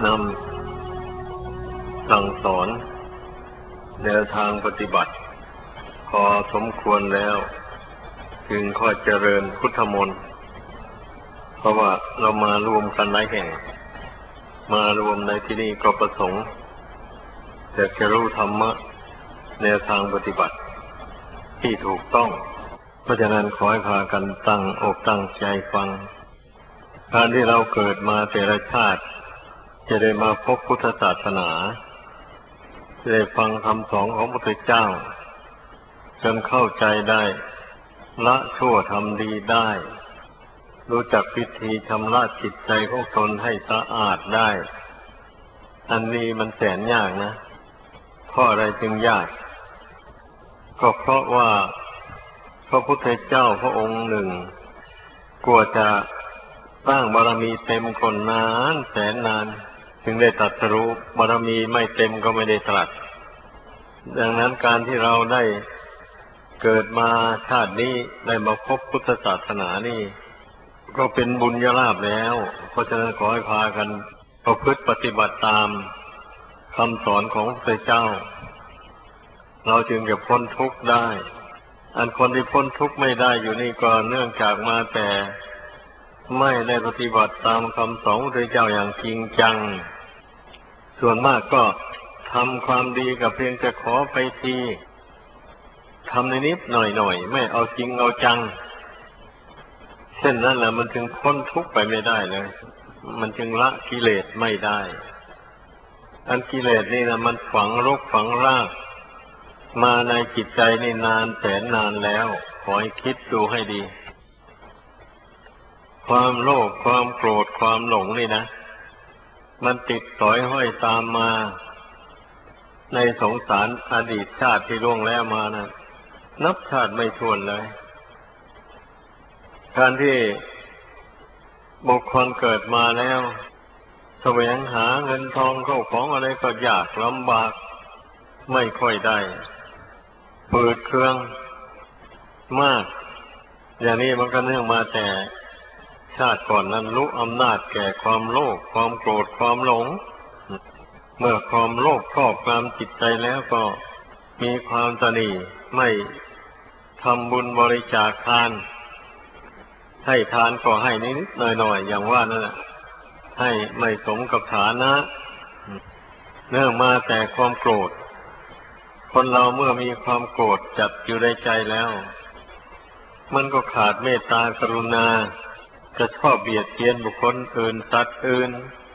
นำสั่งสอนแนวทางปฏิบัติพอสมควรแล้วจึงค่อยเจริญพุทธมนต์เพราะว่าเรามารวมกันหลายแห่งมารวมในที่นี้ก็ประสงค์อยากจะรู้ธรรมะแนวทางปฏิบัติที่ถูกต้องเพราะฉะนั้นขอให้พากันตั้งอกตั้งใจฟังการที่เราเกิดมาแต่ละชาติจะได้มาพบพุทธศาสนาจะได้ฟังคำสอนของพระพุทธเจ้าจนเข้าใจได้ละชั่วทำดีได้รู้จักวิธีชำระจิตใจของตนให้สะอาดได้อันนี้มันแสนยากนะเพราะอะไรจึงยากก็เพราะว่าพระพุทธเจ้าพระองค์หนึ่งกว่าจะสร้างบารมีเต็มคนนานแสนนานจึงได้ตรัสรู้บารมีไม่เต็มก็ไม่ได้ตรัสดังนั้นการที่เราได้เกิดมาชาตินี้ได้มาพบพุทธศาสนานี่ก็เป็นบุญญาลาภแล้วเพราะฉะนั้นขอให้พากันประพฤติปฏิบัติตามคำสอนของพระเจ้าเราจึงจะพ้นทุกข์ได้อันคนที่พ้นทุกข์ไม่ได้อยู่นี่ก็เนื่องจากมาแต่ไม่ได้ปฏิบัติตามคำสอนของพระเจ้าอย่างจริงจังส่วนมากก็ทำความดีกับเพียงแต่ขอไปทีทำนิดหน่อยไม่เอาจริงเอาจังเช่นนั้นแหละมันถึงพ้นทุกข์ไปไม่ได้เลยมันจึงละกิเลสไม่ได้อันกิเลสนี่นะมันฝังรกฝังรากมาในจิตใจนี่นานแสนนานแล้วขอให้คิดดูให้ดีความโลภความโกรธความหลงนี่นะมันติดสอยห้อยตามมาในสงสารอดีตชาติที่ล่วงแล้วมานะนับชาติไม่ถ้วนเลยการที่บุคคลเกิดมาแล้วแสวงหาเงินทองเข้าของอะไรก็ยากลำบากไม่ค่อยได้ฝืดเคืองมากอย่างนี้มันก็เนื่องมาแต่ชาติก่อนนั้นรู้อำนาจแก่ความโลภความโกรธความหลงเมื่อความโลภครอบงำจิตใจแล้วก็มีความตณีไม่ทำบุญบริจาคทานให้ทานก็ให้นิดๆหน่อยๆอย่างว่านั่นแหละให้ไม่สมกับฐานะเนื่องมาแต่ความโกรธคนเราเมื่อมีความโกรธจับอยู่ในใจแล้วมันก็ขาดเมตตากรุณาจะชอบเบียดเบียนบุคคลอื่นสัตว์อื่น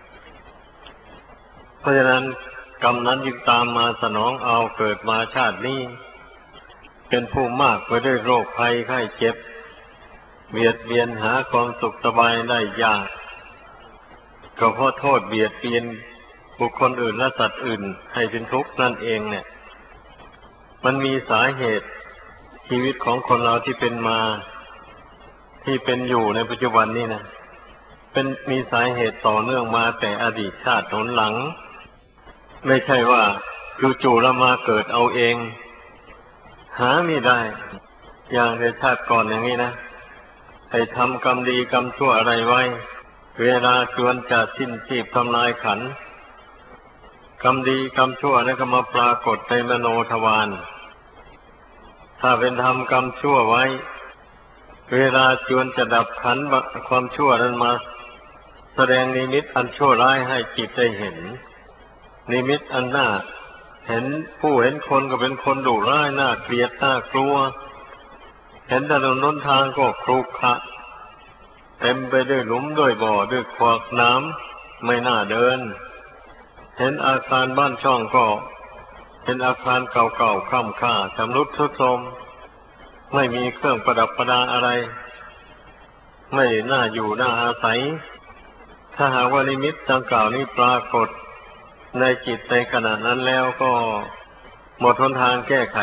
เพราะฉะนั้นกรรมนั้นจึงตามมาสนองเอาเกิดมาชาตินี้เป็นผู้มากไปด้วยโรคภัยไข้เจ็บเบียดเบียนหาความสุขสบายได้ยากก็เพราะโทษเบียดเบียนบุคคลอื่นและสัตว์อื่นให้เป็นทุกข์นั่นเองเนี่ยมันมีสาเหตุชีวิตของคนเราที่เป็นมาที่เป็นอยู่ในปัจจุบันนี้นะมีสาเหตุต่อเนื่องมาแต่อดีตชาติหนหลังไม่ใช่ว่าจู่ๆแล้วมาเกิดเอาเองหาไม่ได้อย่างในชาติก่อนอย่างนี้นะให้ทำกรรมดีกรรมชั่วอะไรไว้เวลาจวนจะสิ้นชีพทำลายขันธ์กรรมดีกรรมชั่วนั่นก็มาปรากฏในมโนทวารถ้าเป็นทำกรรมชั่วไว้เวลาจวนจะดับขันธ์ความชั่วนั้นมาแสดงนิมิตอันชั่วร้ายให้จิตได้เห็นนิมิตอันน่าเห็นผู้เห็นคนก็เป็นคนดุร้ายน่าเกลียดน่ากลัวเห็นถนนหนทางก็ครุขระเต็มไปด้วยหลุมด้วยบ่อด้วยขวากน้ำไม่น่าเดินเห็นอาคารบ้านช่องก็เป็นอาคารเก่าๆคร่ำคร่าชำรุดทรุดโทรมไม่มีเครื่องประดับประดาอะไรไม่น่าอยู่น่าอาศัยถ้าหากว่านิมิตดังกล่าวนี้ปรากฏในจิตในขณะนั้นแล้วก็หมดหนทางแก้ไข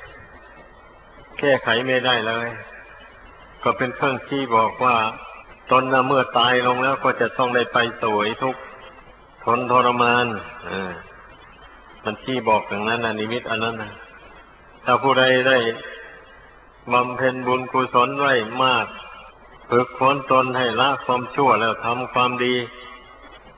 ไม่ได้เลยก็เป็นเครื่องชี้บอกว่าตนเมื่อตายลงแล้วก็จะต้องได้ไปสวยทุกข์ทนทรมานมันชี้บอกอย่างนั้นนะนิมิตอันนั้นนะถ้าผู้ใดได้บำเพ็ญบุญกุศลไว้มากฝึกฝนตนให้ละความชั่วแล้วทำความดี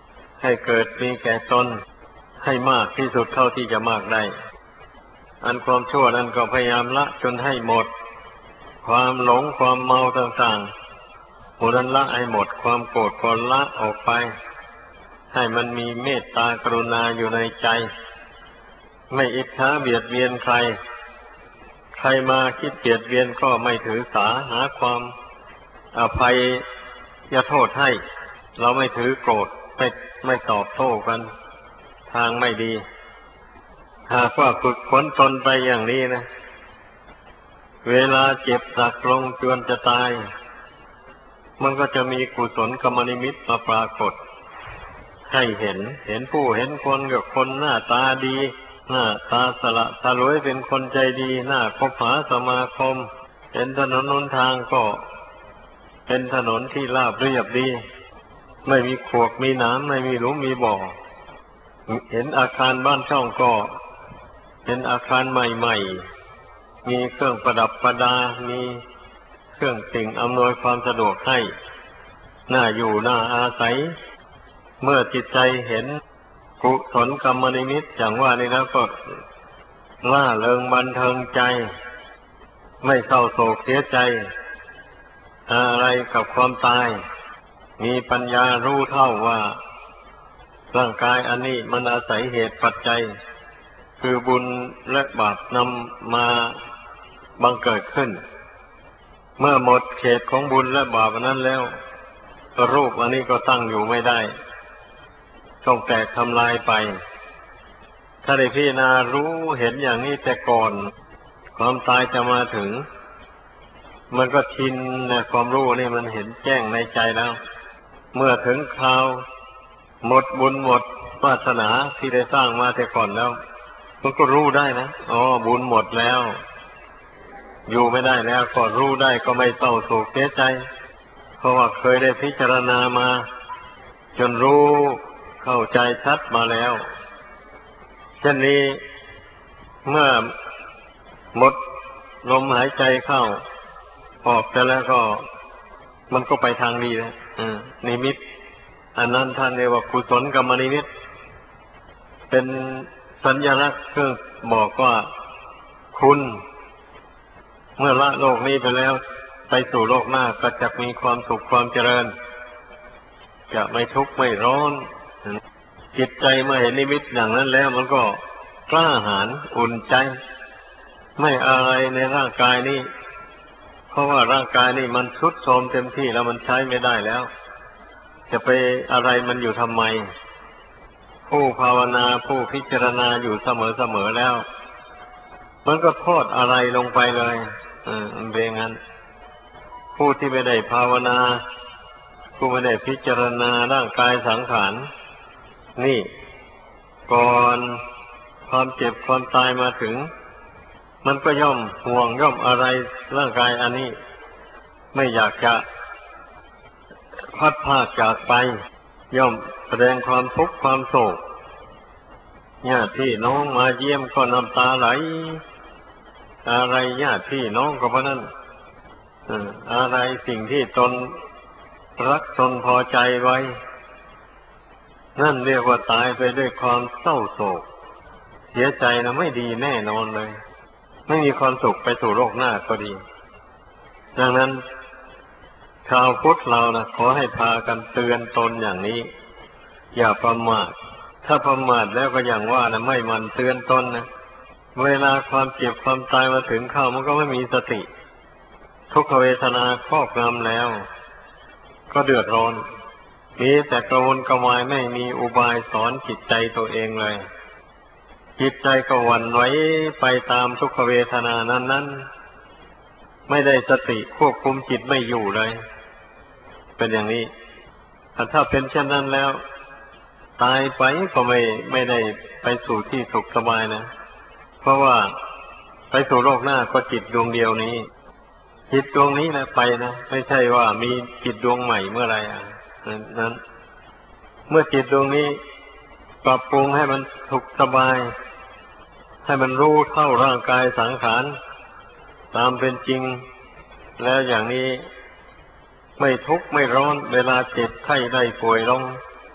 ให้เกิดมีแก่ตนให้มากที่สุดเท่าที่จะมากได้อันความชั่วนั้นก็พยายามละจนให้หมดความหลงความเมาต่างๆผู้นั้นละให้หมดความโกรธก็ละออกไปให้มันมีเมตตากรุณาอยู่ในใจไม่อิจฉาเบียดเบียนใครใครมาคิดเบียดเบียนก็ไม่ถือสาหาความอภัยโทษให้เราไม่ถือโกรธไม่ตอบโต้กันทางไม่ดีหากว่าฝึกฝนตนไปอย่างนี้นะเวลาเจ็บหนักลงจวนจะตายมันก็จะมีกุศลกรรมนิมิตมาปรากฏให้เห็นผู้เห็นคนกับคนหน้าตาดีหน้าตาสละสลวยเป็นคนใจดีหน้าคบหาสมาคมเห็นถนนหนทางก็เป็นถนนที่ราบเรียบดีไม่มีขวากมีหนามไม่มีหลุมมีบ่อเห็นอาคารบ้านช่องก็เป็นอาคารใหม่ๆมีเครื่องประดับประดามีเครื่องสิ่งอำนวยความสะดวกให้น่าอยู่น่าอาศัยเมื่อจิตใจเห็นกุศลกรรมนิมิตอย่างว่านี้แล้วก็ล่าเริงบันเทิงใจไม่เศร้าโศกเสียใจอะไรกับความตายมีปัญญารู้เท่าว่าร่างกายอันนี้มันอาศัยเหตุปัจจัยคือบุญและบาปนำมาบังเกิดขึ้นเมื่อหมดเขตของบุญและบาปนั้นแล้วรูปอันนี้ก็ตั้งอยู่ไม่ได้ต้องแตกทำลายไปถ้าได้พิจารณารู้เห็นอย่างนี้แต่ก่อนความตายจะมาถึงมันก็ชินนะความรู้นี่มันเห็นแจ้งในใจแล้วเมื่อถึงคราวหมดบุญหมดวาสนาที่ได้สร้างมาแต่ก่อนแล้วมันก็รู้ได้นะอ๋อบุญหมดแล้วอยู่ไม่ได้แล้วก็รู้ได้ก็ไม่เศร้าโศกเสียใจเพราะว่าเคยได้พิจารณามาจนรู้เข้าใจชัดมาแล้วเช่นนี้เมื่อหมดลมหายใจเข้าออกไปแล้วก็มันก็ไปทางดีแล้วนิมิตอันนั้นท่านเรียกว่ากุศลกรรมนิมิตเป็นสัญลักษณ์เครื่องบอกว่าคุณเมื่อละโลกนี้ไปแล้วไปสู่โลกหน้าก็จะมีความสุขความเจริญจะไม่ทุกข์ไม่ร้อนจิตใจเมื่อเห็นนิมิตอย่างนั้นแล้วมันก็กล้าหาญอุ่นใจไม่อะไรในร่างกายนี้เพราะว่าร่างกายนี่มันทรุดโทรมเต็มที่แล้วมันใช้ไม่ได้แล้วจะไปอะไรมันอยู่ทำไมผู้ภาวนาผู้พิจารณาอยู่เสมอแล้วมันก็โทษอะไรลงไปเลยมันเป็นงั้นผู้ที่ไม่ได้ภาวนาผู้ไม่ได้พิจารณาร่างกายสังขารนี่ก่อนความเจ็บความตายมาถึงมันก็ย่อมห่วงย่อมอะไรร่างกายอันนี้ไม่อยากจะพัดพรากจากไปย่อมแสดงความทุกข์ความโศกญาติพี่น้องมาเยี่ยมก็น้ำตาไหลอะไรญาติพี่น้องก็เพราะนั้นอะไรสิ่งที่ตนรักตนพอใจไว้นั่นเรียกว่าตายไปด้วยความเศร้าโศกเสียใจนะไม่ดีแน่นอนเลยไม่มีความสุขไปสู่โลกหน้าก็ดีดังนั้นชาวพุทธเรานะขอให้พากันเตือนตนอย่างนี้อย่าประมาทถ้าประมาทแล้วก็อย่างว่านะไม่มันเตือนตนนะเวลาความเจ็บความตายมาถึงเข้ามันก็ไม่มีสติทุกขเวทนาครอบงำแล้วก็เดือดร้อนมีแต่กระวนกระวายไม่มีอุบายสอนจิตใจตัวเองเลยจิตใจก็หวั่นไหวไปตามทุกขเวทนานั้นไม่ได้สติควบคุมจิตไม่อยู่เลยเป็นอย่างนี้ถ้าเป็นเช่นนั้นแล้วตายไปก็ไม่ได้ไปสู่ที่สุขสบายนะเพราะว่าไปสู่โลกหน้าก็จิตดวงเดียวนี้จิตดวงนี้นะไปนะไม่ใช่ว่ามีจิตดวงใหม่เมื่อไรนั้นเมื่อจิตดวงนี้ปรับปรุงให้มันสุขสบายให้มันรู้เท่าร่างกายสังขารตามเป็นจริงแล้วอย่างนี้ไม่ทุกข์ไม่ร้อนเวลาเจ็บไข้ได้ป่วยลง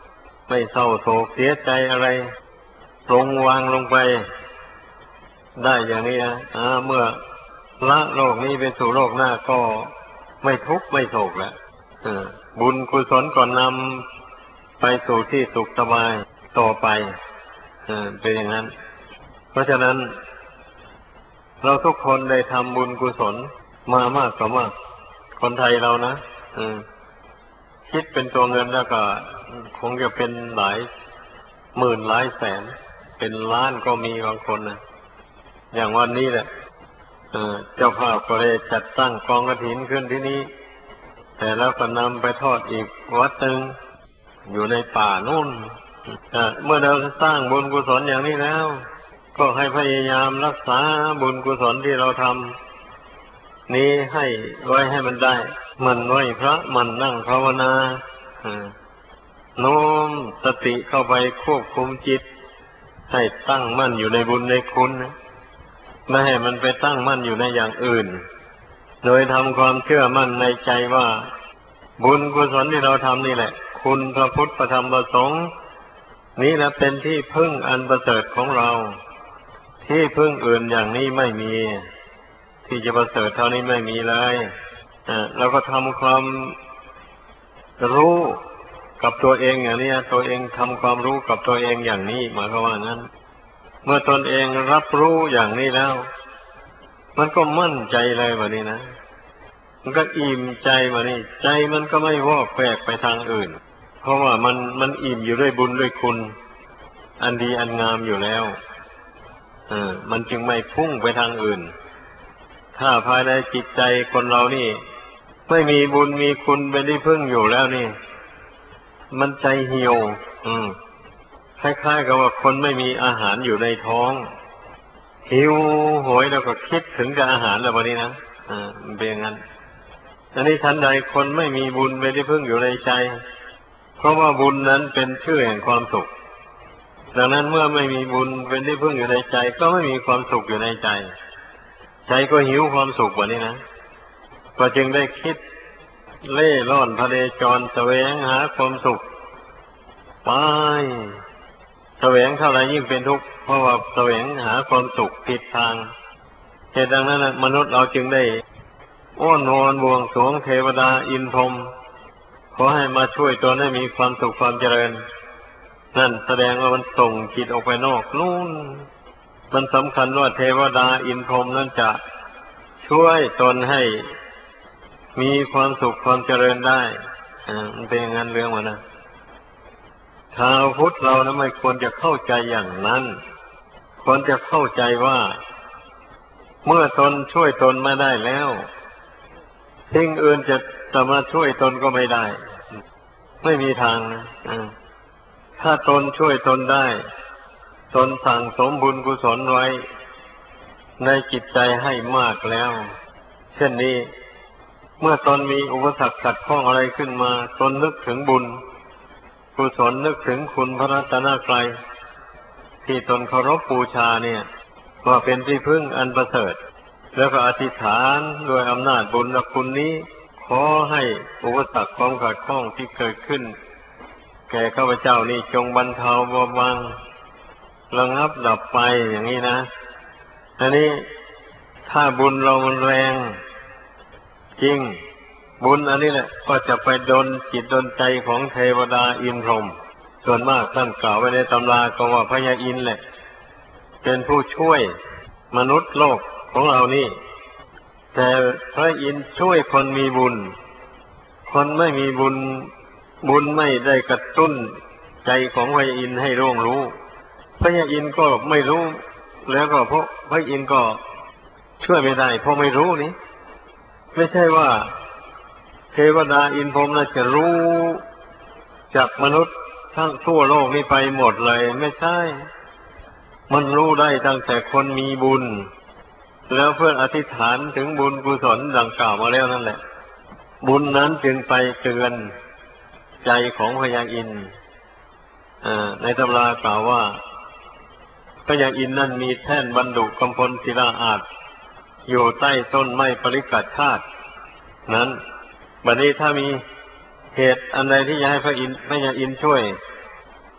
ไม่เศร้าโศกเสียใจอะไรปรงวางลงไปได้อย่างนี้นะเมื่อละโลกนี้ไปสู่โลกหน้าก็ไม่ทุกข์ไม่โศกแล้วบุญกุศลก็นำไปสู่ที่สุขสบายต่อไปเป็นอย่างนั้นเพราะฉะนั้นเราทุกคนได้ทำบุญกุศลมามากต่อมากคนไทยเรานะคิดเป็นตัวเงินแล้วก็คงจะเป็นหลายหมื่นหลายแสนเป็นล้านก็มีบางคนนะอย่างวันนี้แหละเจ้าภาพก็ได้จัดตั้งกองกฐินขึ้นที่นี้แต่แล้วก็นำไปทอดอีกวัดหนึ่งอยู่ในป่านู่นเมื่อเราสร้างบุญกุศลอย่างนี้แล้วก็ให้พยายามรักษาบุญกุศลที่เราทำนี้ให้ไว้ให้มันได้มันไหว้พระมันนั่งภาวนาโน้มสติเข้าไปควบคุมจิตให้ตั้งมั่นอยู่ในบุญในคุณไม่ให้มันไปตั้งมั่นอยู่ในอย่างอื่นโดยทำความเชื่อมั่นในใจว่าบุญกุศลที่เราทำนี่แหละคุณพระพุทธพระธรรมพระสงฆ์นี้แหละเป็นที่พึ่งอันประเสริฐของเราที่พึ่งอื่นอย่างนี้ไม่มีที่จะประเสริฐเท่านี้ไม่มีเลยเราก็ทำความรู้กับตัวเองอย่างนี้ตัวเองทำความรู้กับตัวเองอย่างนี้หมายความว่างั้นเมื่อตนเองรับรู้อย่างนี้แล้วมันก็มั่นใจเลยแบบนี้นะมันก็อิ่มใจแบบนี้ใจมันก็ไม่วอกแวกไปทางอื่นเพราะว่ามันอิ่มอยู่ด้วยบุญด้วยคุณอันดีอันงามอยู่แล้วมันจึงไม่พุ่งไปทางอื่นถ้าภายในจิตใจคนเรานี่ไม่มีบุญมีคุณเป็นที่พึ่งอยู่แล้วนี่มันใจเหี่ยวคล้ายๆกับว่าคนไม่มีอาหารอยู่ในท้องหิวโหยแล้วก็คิดถึงกับอาหารแล้ววันนี้นะมันเป็นอย่างนั้นอันนี้ทันใดคนไม่มีบุญเป็นที่พึ่งอยู่ในใจเพราะว่าบุญนั้นเป็นชื่อแห่งความสุขดังนั้นเมื่อไม่มีบุญเป็นที่พึ่งอยู่ในใจก็ไม่มีความสุขอยู่ในใจใจก็หิวความสุขวันนี้นะก็จึงได้คิดเล่ร่อนพเนจรแสวงหาความสุขไปแสวงเท่าไรยิ่งเป็นทุกข์เพราะว่าแสวงหาความสุขผิดทางเหตุดังนั้นมนุษย์เราจึงได้อ้อนวอนบวงสรวงเทวดาอินทร์พรหมขอให้มาช่วยตนให้มีความสุขความเจริญนั่นแสดงว่ามันส่งจิตออกไปนอกนู่นมันสำคัญว่าเทวดาอินทร์พรหมนั้นจะช่วยตนให้มีความสุขความเจริญได้มันเป็นอย่างนั้นเรื่องมันนะชาวพุทธเรานะไม่ควรจะเข้าใจอย่างนั้นควรจะเข้าใจว่าเมื่อตนช่วยตนไม่ได้แล้วสิ่งอื่นจะมาช่วยตนก็ไม่ได้ไม่มีทางนะถ้าตนช่วยตนได้ตนสั่งสมบุญกุศลไว้ในจิตใจให้มากแล้วเช่นนี้เมื่อตนมีอุปสรรคขัดข้องอะไรขึ้นมาตนนึกถึงบุญกุศลนึกถึงคุณพระรัตนตรัยที่ตนเคารพบูชาเนี่ยว่าเป็นที่พึ่งอันประเสริฐแล้วก็อธิษฐานด้วยอำนาจบุญและคุณนี้ขอให้อุปสรรคความขัดข้องที่เกิดขึ้นแก่ข้าพเจ้านี่จงบรรเทาเบาบางระงับดับไปอย่างนี้นะอันนี้ถ้าบุญเรามันแรงจริงบุญอันนี้แหละก็จะไปดลจิตดลใจของเทวดาอินทร์พรหมส่วนมากท่านกล่าวไว้ในตำราก็ว่าพญาอินทร์แหละเป็นผู้ช่วยมนุษย์โลกของเรานี่แต่พระอินทร์ช่วยคนมีบุญคนไม่มีบุญไม่ได้กระตุ้นใจของพญาอินทร์ให้ร่วงรู้พญาอินทร์ก็ไม่รู้แล้วก็เพราะพระอินทร์ก็ช่วยไม่ได้เพราะไม่รู้นี่ไม่ใช่ว่าเทวดาอินทร์พรหมน่ะจะรู้จากมนุษย์ทั้งทั่วโลกนี้ไปหมดเลยไม่ใช่มันรู้ได้ตั้งแต่คนมีบุญแล้วเพื่ออธิษฐานถึงบุญกุศลดังกล่าวมาแล้วนั่นแหละบุญนั้นจึงไปเตือนใจของพญาอินทร์ในตำรากล่าวว่าพญาอินทร์นั้นมีแท่นบรรดุกำพลศิลาอาสน์อยู่ใต้ต้นไม้ปริกัตชาตินั้นบัดนี้ถ้ามีเหตุอันใดที่จะให้พญาอินทร์ช่วย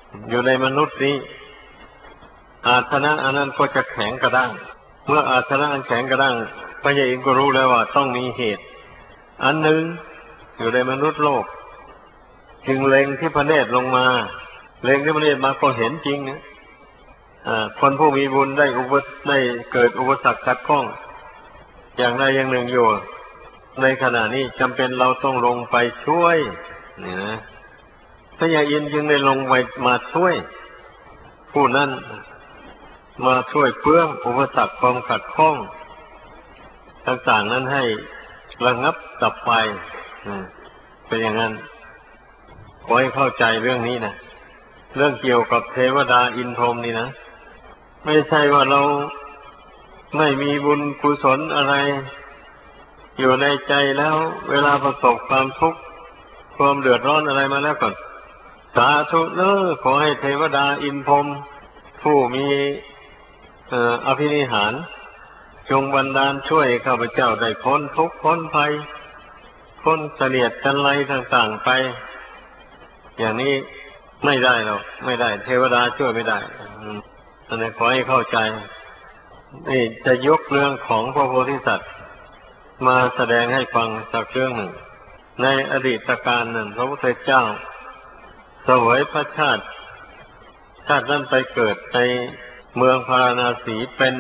อยู่ในมนุษย์นี้อาสนะอันนั้นก็จะแข็งกระด้างเมื่ออาสนะอันแข็งกระด้างพระยาอินทร์ก็รู้แล้วว่าต้องมีเหตุอันหนึ่งอยู่ในมนุษย์โลกจึงเล็งที่พระเนตรลงมาเล็งที่พระเนตรมาก็เห็นจริงนะคนผู้มีบุญได้เกิดอุปสรรคขัดข้องอย่างใดอย่างหนึ่งอยู่ในขณะนี้จำเป็นเราต้องลงไปช่วยนี่นะพระยาอินทร์จึงได้ลงไปมาช่วยผู้นั้นมาช่วยเฟื้องอุปสรรคความขัดข้องต่างๆนั้นให้ระงับดับไปเป็นอย่างนั้นขอให้เข้าใจเรื่องนี้นะเรื่องเกี่ยวกับเทวดาอินทร์พรหมนี่นะไม่ใช่ว่าเราไม่มีบุญกุศลอะไรอยู่ในใจแล้วเวลาประสบความทุกข์ความเดือดร้อนอะไรมาแล้วก่อนสาธุเนอขอให้เทวดาอินทร์พรหมผู้มีอภินิหารจงบันดาลช่วยข้าพเจ้าได้พ้นทุกข์พ้นภัยพ้นเสนียดจันไรต่างๆไปอย่างนี้ไม่ได้หรอกไม่ได้เทวดาช่วยไม่ได้อันนี้ขอให้เข้าใจนี่จะยกเรื่องของพระโพธิสัตว์มาแสดงให้ฟังสักเรื่องหนึ่งในอดีตการนั้นพระพุทธเจ้าเสวยพระชาตินั้นไปเกิดในเมืองพาราณสีเป็น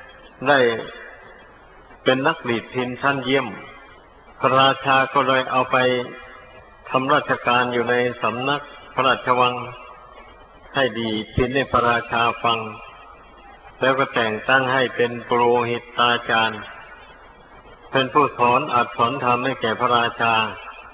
นักดีดพิณชั้นเยี่ยมพระราชาก็เลยเอาไปทำราชการอยู่ในสำนักพระราชวังให้ดีดพิณให้พระราชาฟังแล้วก็แต่งตั้งให้เป็นปุโรหิตาจารย์เป็นผู้สอนอัดสอนธรรมให้แก่พระราชา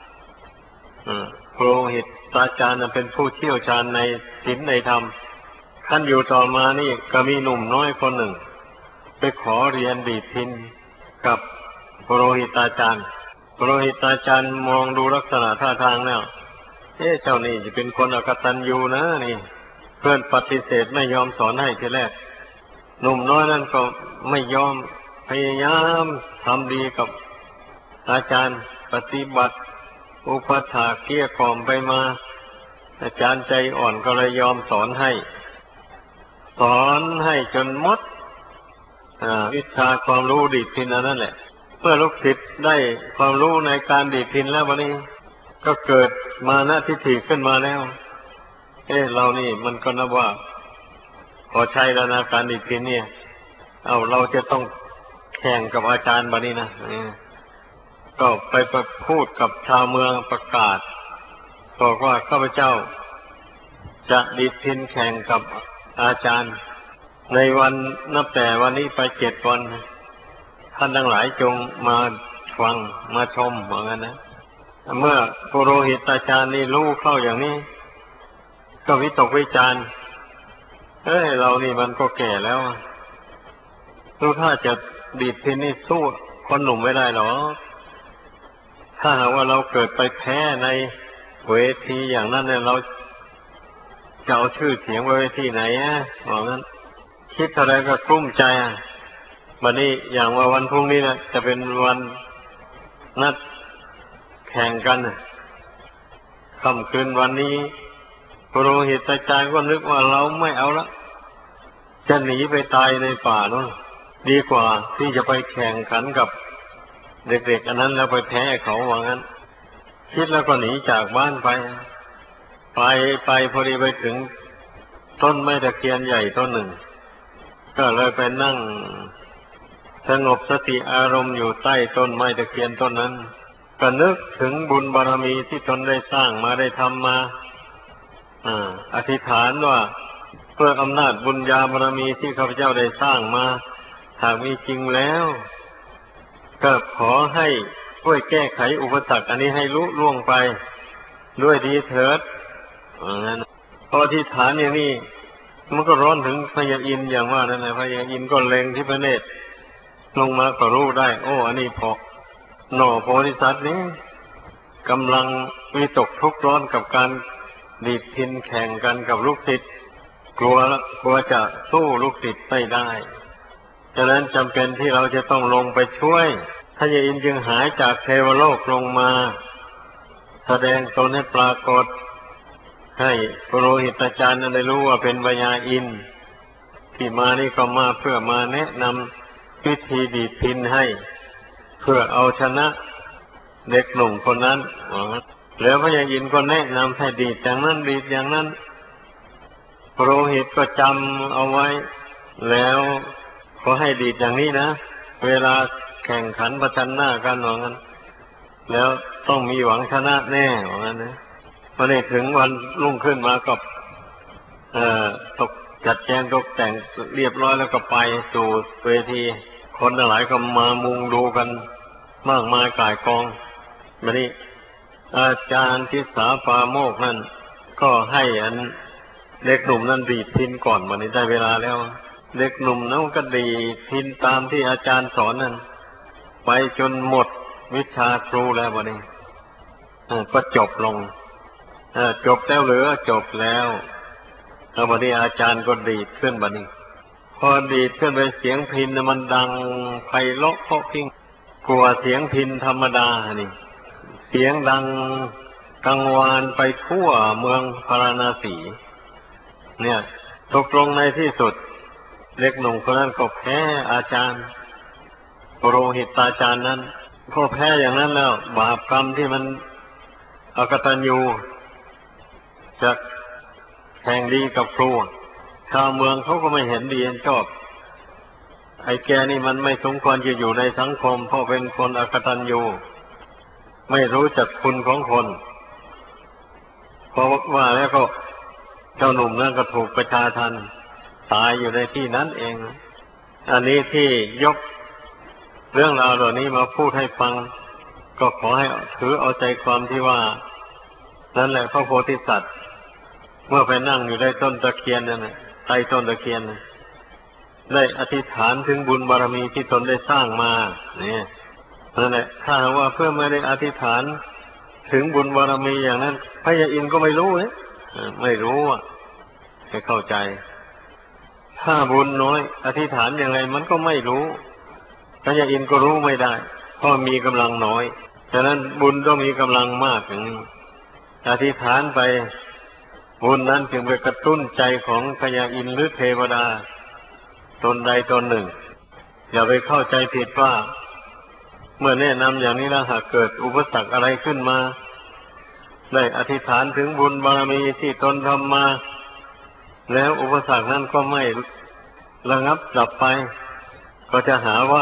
ปุโรหิตาจารย์เป็นผู้เชี่ยวชาญในศีลในธรรมท่านอยู่ต่อมานี่ก็มีหนุ่มน้อยคนหนึ่งไปขอเรียนดีดพิณกับปุโรหิตาจารย์ปุโรหิตาจารย์มองดูลักษณะท่าทางแล้วเจ้านี่จะเป็นคนอกตัญญูนะนี่เพื่อนปฏิเสธไม่ยอมสอนให้ทีแรกหนุ่มน้อยนั่นก็ไม่ยอมพยายามทำดีกับอาจารย์ปฏิบัติอุปถากเกลี้ยกล่อมไปมาอาจารย์ใจอ่อนก็เลยยอมสอนให้จนหมดวิชาความรู้ดีดพิณนั่นแหละเมื่อลูกศิษย์ได้ความรู้ในการดีดพิณแล้ววันนี้ก็เกิดมานะทิฏฐิขึ้นมาแล้วเรานี่มันก็นับว่าพอใช้แล้วนะการดีดพิณเนี่ยเราจะต้องแข่งกับอาจารย์บัดนี้นะก็ไปพูดกับชาวเมืองประกาศบอกว่าข้าพเจ้าจะดีดพิณแข่งกับอาจารย์ในวันนับแต่วันนี้ไป7 วันท่านทั้งหลายจงมาฟังมาชมว่างั้นนะเมื่อปุโรหิตอาจารย์นี่รู้เข้าอย่างนี้ก็วิตกวิจารณ์เรานี่มันก็แก่แล้วรู้ถ้าจะดีดพิณนี่สู้คนหนุ่มไม่ได้หรอกถ้าหากว่าเราเกิดไปแพ้ในเวทีอย่างนั้นเนี่ยเราจะเอาชื่อเสียงไว้ที่ไหนบอกงั้นคิดอะไรก็กลุ้มใจวันนี้อย่างว่าวันพรุ่งนี้นะจะเป็นวันนัดแข่งกันค่ำคืนวันนี้ปุโรหิตอาจารย์ก็นึกว่าเราไม่เอาละจะหนีไปตายในป่าโน่นดีกว่าที่จะไปแข่งขันกับเด็กๆอันนั้นแล้วไปแพ้เขาว่างั้นคิดแล้วก็หนีจากบ้านไปพอดีไปถึงต้นไม้ตะเคียนใหญ่ต้นหนึ่งก็เลยไปนั่งสงบสติอารมณ์อยู่ใต้ต้นไม้ตะเคียนต้นนั้นก็นึกถึงบุญบารมีที่ตนได้สร้างมาได้ทำมาอธิษฐานว่าเพื่ออำนาจบุญญาบารมีที่ข้าพเจ้าได้สร้างมาหากมีจริงแล้วก็ขอให้ช่วยแก้ไขอุปสรรคอันนี้ให้ลุล่วงไปด้วยดีเถิดพออธิษฐานอย่างนี้มันก็ร้อนถึงพระยาอินทร์อย่างว่านั่นแหละพระยาอินทร์ก็เล็งที่พระเนตรลงมาก็รู้ได้อันนี้พอหน่อโพธิสัตว์นี้กำลังวิตกทุกข์ร้อนกับการดีดพิณแข่งกันกับลูกศิษย์กลัวจะสู้ลูกศิษย์ไม่ได้ฉะนั้นจำเป็นที่เราจะต้องลงไปช่วยพระยาอินทร์จึงหายจากเทวโลกลงมาแสดงตนให้ปรากฏให้ปุโรหิตอาจารย์นั้นได้รู้ว่าเป็นพญาอินทร์ที่มานี่ก็มาเพื่อมาแนะนำวิธีดีดพิณให้เพื่อเอาชนะเด็กหนุ่มคนนั้นแล้วพญาอินทร์ก็แนะนำให้ดีดอย่างนั้นดีดอย่างนั้นปุโรหิตก็จำเอาไว้แล้วก็ให้ดีดอย่างนี้นะเวลาแข่งขันประชันหน้ากันว่างั้นแล้วต้องมีหวังชนะแน่ว่างั้นนะพอได้ถึงวันรุ่งขึ้นมาก็ตกจัดแจงตกแต่งเรียบร้อยแล้วก็ไปสู่เวทีคนหลายก็มามุงดูกันมากมายก่ายกองบัดนี้อาจารย์ทิสาปาโมกข์นั่นก็ให้อันเด็กหนุ่มนั่นดีดพิณก่อนบัดนี้ได้เวลาแล้วเด็กหนุ่มนั้นก็ดีดพิณตามที่อาจารย์สอนนั่นไปจนหมดวิชาครูแล้วบัดนี้ก็จบลงจบแล้วหรือจบแล้วบัดนี้อาจารย์ก็ดีดขึ้นบัดนี้พอดีดขึ้นไปเสียงพิณมันดังไพเราะเพราะพริ้งกว่าเสียงพิณธรรมดานี่เสียงดังกังวานไปทั่วเมืองพาราณสีเนี่ยตกลงในที่สุดเด็กหนุ่มคนนั้นก็แพ้อาจารย์ปุโรหิตอาจารย์นั้นก็แพ้อย่างนั้นแล้วบาปกรรมที่มันอกตัญญูจะแข่งดีกับครูชาวเมืองเขาก็ไม่เห็นดีเห็นชอบไอ้แกนี่มันไม่สมควรจะอยู่ในสังคมเพราะเป็นคนอกตัญญูไม่รู้จักคุณของคนเพราะว่าแล้วก็เจ้าหนุ่มนั่นก็ถูกประชาทัณฑ์ตายอยู่ในที่นั้นเองอันนี้ที่ยกเรื่องราวเหล่านี้มาพูดให้ฟังก็ขอให้ถือเอาใจความที่ว่านั่นแหละพระโพธิสัตว์เมื่อไปนั่งอยู่ในต้นตะเคียนนั่นแหละใต้ต้นตะเคียนได้อธิษฐานถึงบุญบารมีที่ตนได้สร้างมาเนี่ยนั่นแหละถ้าว่าเพื่อไม่ได้อธิษฐานถึงบุญบารมีอย่างนั้นพระยาอินทร์ก็ไม่รู้เนี่ยไม่รู้อ่ะให้เข้าใจถ้าบุญน้อยอธิษฐานอย่างไรมันก็ไม่รู้พระยาอินทร์ก็รู้ไม่ได้เพราะมีกำลังน้อยฉะนั้นบุญต้องมีกำลังมากอย่างนี้อธิษฐานไปบุญนั้นจึงไปกระตุ้นใจของพญาอินทร์หรือเทวดาตนใดตนหนึ่งอย่าไปเข้าใจผิดว่าเมื่อแนะนำอย่างนี้แล้วหากเกิดอุปสรรคอะไรขึ้นมาได้อธิษฐานถึงบุญบารมีที่ตนทำมาแล้วอุปสรรคนั้นก็ไม่ระงับดับไปก็จะหาว่า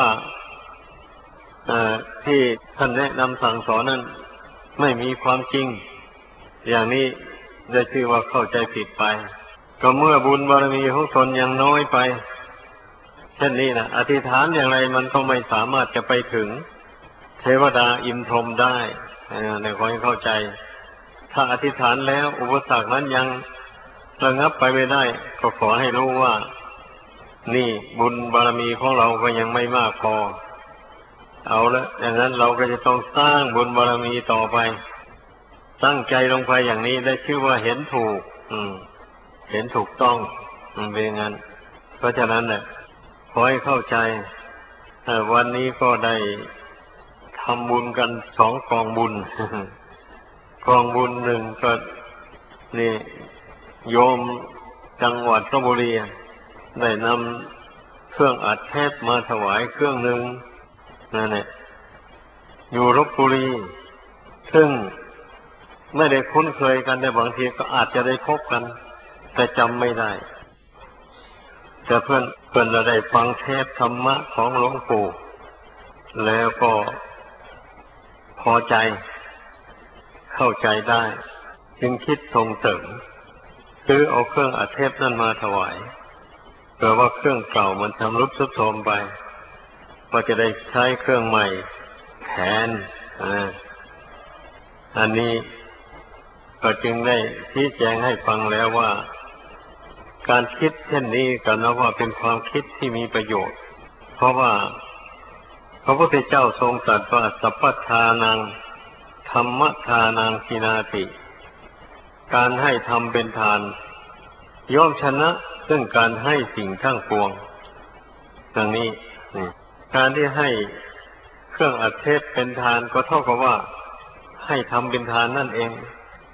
ที่ท่านแนะนำสั่งสอนนั้นไม่มีความจริงอย่างนี้ได้ชื่อว่าเข้าใจผิดไปก็เมื่อบุญบารมีของตนยังน้อยไปเช่นนี้นะอธิษฐานอย่างไรมันก็ไม่สามารถจะไปถึงเทวดาอินทร์พรหมได้ในขอให้เข้าใจถ้าอธิษฐานแล้วอุปสรรคนั้นยังระงับไปไม่ได้ก็ขอให้รู้ว่านี่บุญบารมีของเราก็ยังไม่มากพอเอาละอย่างนั้นเราก็จะต้องสร้างบุญบารมีต่อไปตั้งใจลงไปอย่างนี้ได้ชื่อว่าเห็นถูกเห็นถูกต้องเป็นอย่างนั้นเพราะฉะนั้นเนี่ยขอให้เข้าใจวันนี้ก็ได้ทำบุญกัน2 กองบุญ กองบุญหนึ่งก็นี่โยมจังหวัดลพบุรีได้นำเครื่องอัดเทปมาถวายเครื่องหนึ่งนั่นแหละอยู่ลพบุรีซึ่งไม่ได้คุ้นเคยกันแต่บางทีก็อาจจะได้พบกันแต่จำไม่ได้แต่เพื่อนเราได้ฟังเทปธรรมะของหลวงปู่แล้วก็พอใจเข้าใจได้จึงคิดส่งเสริมซื้อเอาเครื่องอัดเทปนั่นมาถวายเผื่อว่าเครื่องเก่ามันชำรุดทรุดโทรมไปก็จะได้ใช้เครื่องใหม่แทนอันนี้ก็จึงได้ชี้แจงให้ฟังแล้วว่าการคิดเช่นนี้ก็นับว่าเป็นความคิดที่มีประโยชน์เพราะว่าพระพุทธเจ้าทรงตรัสว่าสัพพทานังธัมมทานังทินาติการให้ทำเป็นทานย่อมชนะซึ่งการให้สิ่งทั้งปวงดังนี้การที่ให้เครื่องอัดเทปเป็นทานก็เท่ากับว่าให้ทำเป็นทานนั่นเอง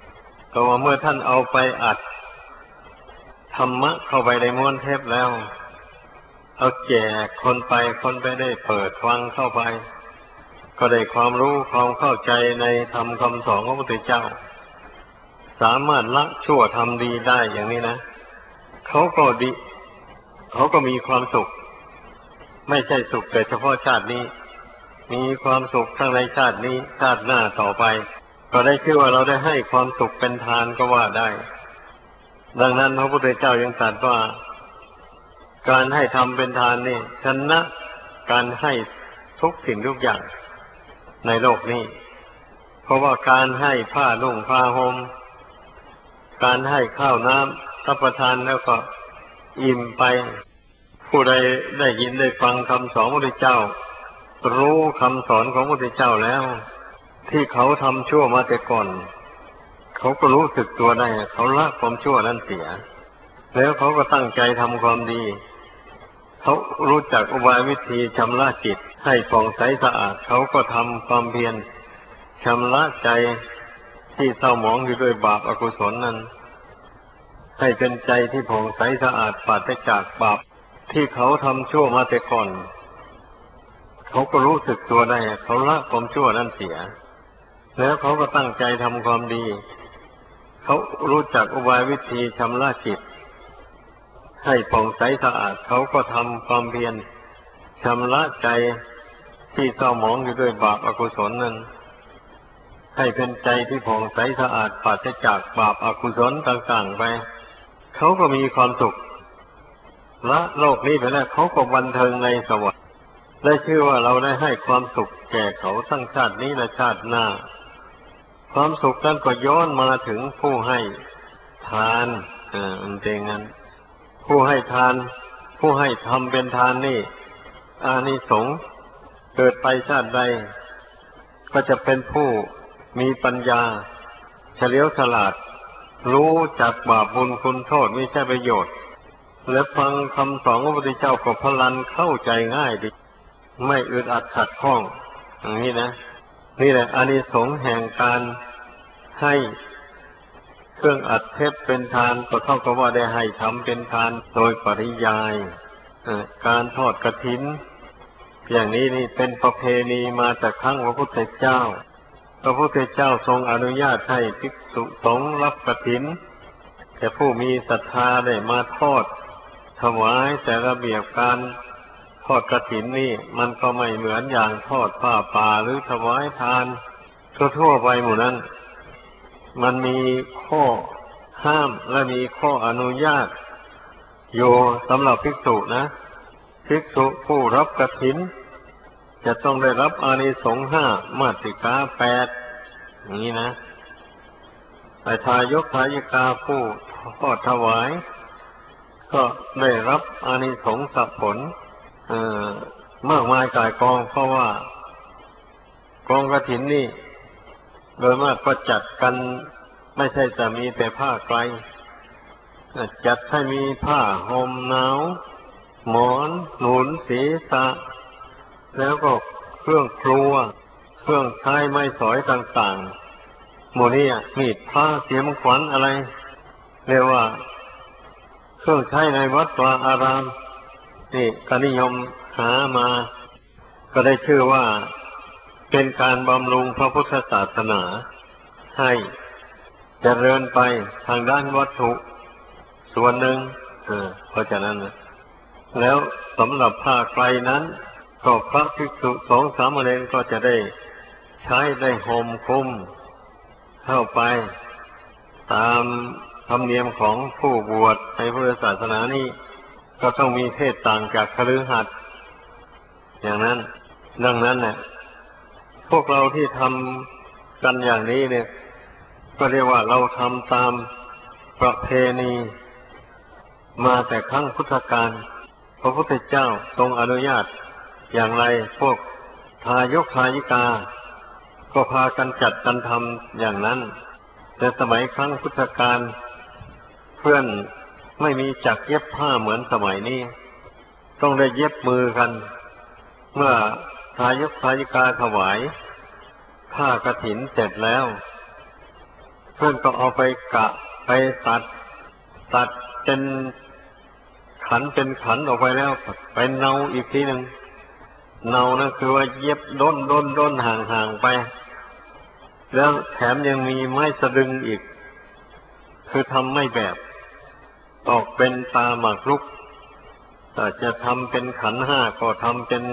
ก็ว่าเมื่อท่านเอาไปอัดธรรมะเข้าไปในม้วนเทปแล้วเอาแจกคนไปได้เปิดฟังเข้าไปก็ได้ความรู้ความเข้าใจในธรรมคำสอนของพระพุทธเจ้าสามารถละชั่วทำดีได้อย่างนี้นะเขาก็ดีเขาก็มีความสุขไม่ใช่สุขแต่เฉพาะชาตินี้มีความสุขทั้งในชาตินี้ชาติหน้าต่อไปก็ได้ชื่อว่าเราได้ให้ความสุขเป็นทานก็ว่าได้ดังนั้นพระพุทธเจ้ายังตรัสว่าการให้ทำเป็นทานนี่ชนะการให้ทุกสิ่งทุกอย่างในโลกนี้เพราะว่าการให้ผ้านุ่งผ้าห่มการให้ข้าวน้ำรับประทานแล้วก็อิ่มไปผู้ใดได้ยินได้ฟังคำสอนของพระพุทธเจ้ารู้คำสอนของพระพุทธเจ้าแล้วที่เขาทำชั่วมาแต่ก่อนเขาก็รู้สึกตัวได้เขาละความชั่วนั้นเสียแล้วเขาก็ตั้งใจทำความดีเขารู้จักอุบายวิธีชำระจิตให้ผ่องใสสะอาดเขาก็ทำความเพียรชำระใจที่เศร้าหมองอยู่ด้วยบาปอกุศลนั้นให้เป็นใจที่ผ่องใสสะอาดปราศจากบาปที่เขาทำชั่วมาแต่ก่อนเขาก็รู้สึกตัวได้เขาละความชั่วนั้นเสียแล้วเขาก็ตั้งใจทำความดีเขารู้จักอุบายวิธีชำระจิตให้ผ่องใสสะอาดเขาก็ทำความเพียรชำระใจที่เศร้าหมองอยู่ด้วยบาปอกุศลนั้นให้เป็นใจที่ผ่องใสสะอาดปราศจากบาปอกุศลต่างๆไปเขาก็มีความสุขละโลกนี้ไปแล้วเขาก็บันเทิงในสวรรค์ได้ชื่อว่าเราได้ให้ความสุขแก่เขาทั้งชาตินี้และชาติหน้าความสุขนั้นก็ย้อนมาถึงผู้ให้ทานมันเป็นงั้นผู้ให้ทานผู้ให้ทำเป็นทานนี่อานิสงส์เกิดไปชาติใดก็จะเป็นผู้มีปัญญาเฉลียวฉลาดรู้จักบาปบุญคุณโทษไม่ใช่ประโยชน์และฟังคำสอนของพระพุทธเจ้าก็พลันเข้าใจง่ายดีไม่อึดอัดขัดข้องอย่างนี้นะนี่แหละอานิสงส์แห่งการให้เครื่องอัดเทปเป็นทานก็เท่ากับว่าได้ให้ทำเป็นทานโดยปริยายการทอดกฐินอย่างนี้นี่เป็นประเพณีมาจากครั้งพระพุทธเจ้าพระพุทธเจ้าทรงอนุญาตให้ภิกษุสงฆ์รับกฐินแต่ผู้มีศรัทธาได้มาทอดถวายแต่ระเบียบการทอดกฐินนี่มันก็ไม่เหมือนอย่างทอดผ้าป่าหรือถวายทานทั่วๆไปหมู่นั้นมันมีข้อห้ามและมีข้ออนุญาตอยู่สำหรับภิกษุนะภิกษุผู้รับกฐินจะต้องได้รับอานิสงส์5มาติกา8อย่างนี้นะแต่ทายกทายิกาผู้ทอดถวายก็ได้รับอานิสงส์สัพผลมากมายก่ายกองเพราะว่ากองกฐินนี่โดยมากก็จัดกันไม่ใช่จะมีแต่ผ้าไกลจัดให้มีผ้าห่มหนาวหมอนหนุนศีรษะแล้วก็เครื่องครัวเครื่องใช้ไม้สอยต่างๆหมดนี้มีดผ้าเสียมขวัญอะไรเรียกว่าเครื่องใช้ในวัดวาอารามนี่ก็นิยมหามาก็ได้ชื่อว่าเป็นการบำรุงพระพุทธศาสนาให้เจริญไปทางด้านวัตถุส่วนหนึ่งเพราะฉะนั้นแล้วสำหรับผ้าไกลนั้นก็พระภิกษุสงฆ์สามเณรก็จะได้ใช้ได้ห่มคลุมเข้าไปตามธรรมเนียมของผู้บวชในพุทธศาสนานี้ก็ต้องมีเพศต่างจากคฤหัสถ์อย่างนั้นดังนั้นเนี่ยพวกเราที่ทำกันอย่างนี้เนี่ยก็เรียกว่าเราทำตามประเพณีมาแต่ครั้งพุทธกาลพระพุทธเจ้าทรงอนุญาตอย่างไรพวกทายกทายิกาก็พากันจัดกันทำอย่างนั้นแต่สมัยครั้งพุทธกาลเพื่อนไม่มีจักรเย็บผ้าเหมือนสมัยนี้ต้องได้เย็บมือกันเมื่อทายกทายิกาถวายผ้ากฐินเสร็จแล้วเพื่อนก็เอาไปกะไปตัดเป็นขันเป็นขันออกไปแล้วไปเนาอีกทีหนึ่งเนานั่นคือว่าเย็บด้นห่างไปแล้วแถมยังมีไม้สะดึงอีกคือทำไม่แบบออกเป็นตาหมากรุกแต่จะทำเป็นขันห้าก็ทำเป็น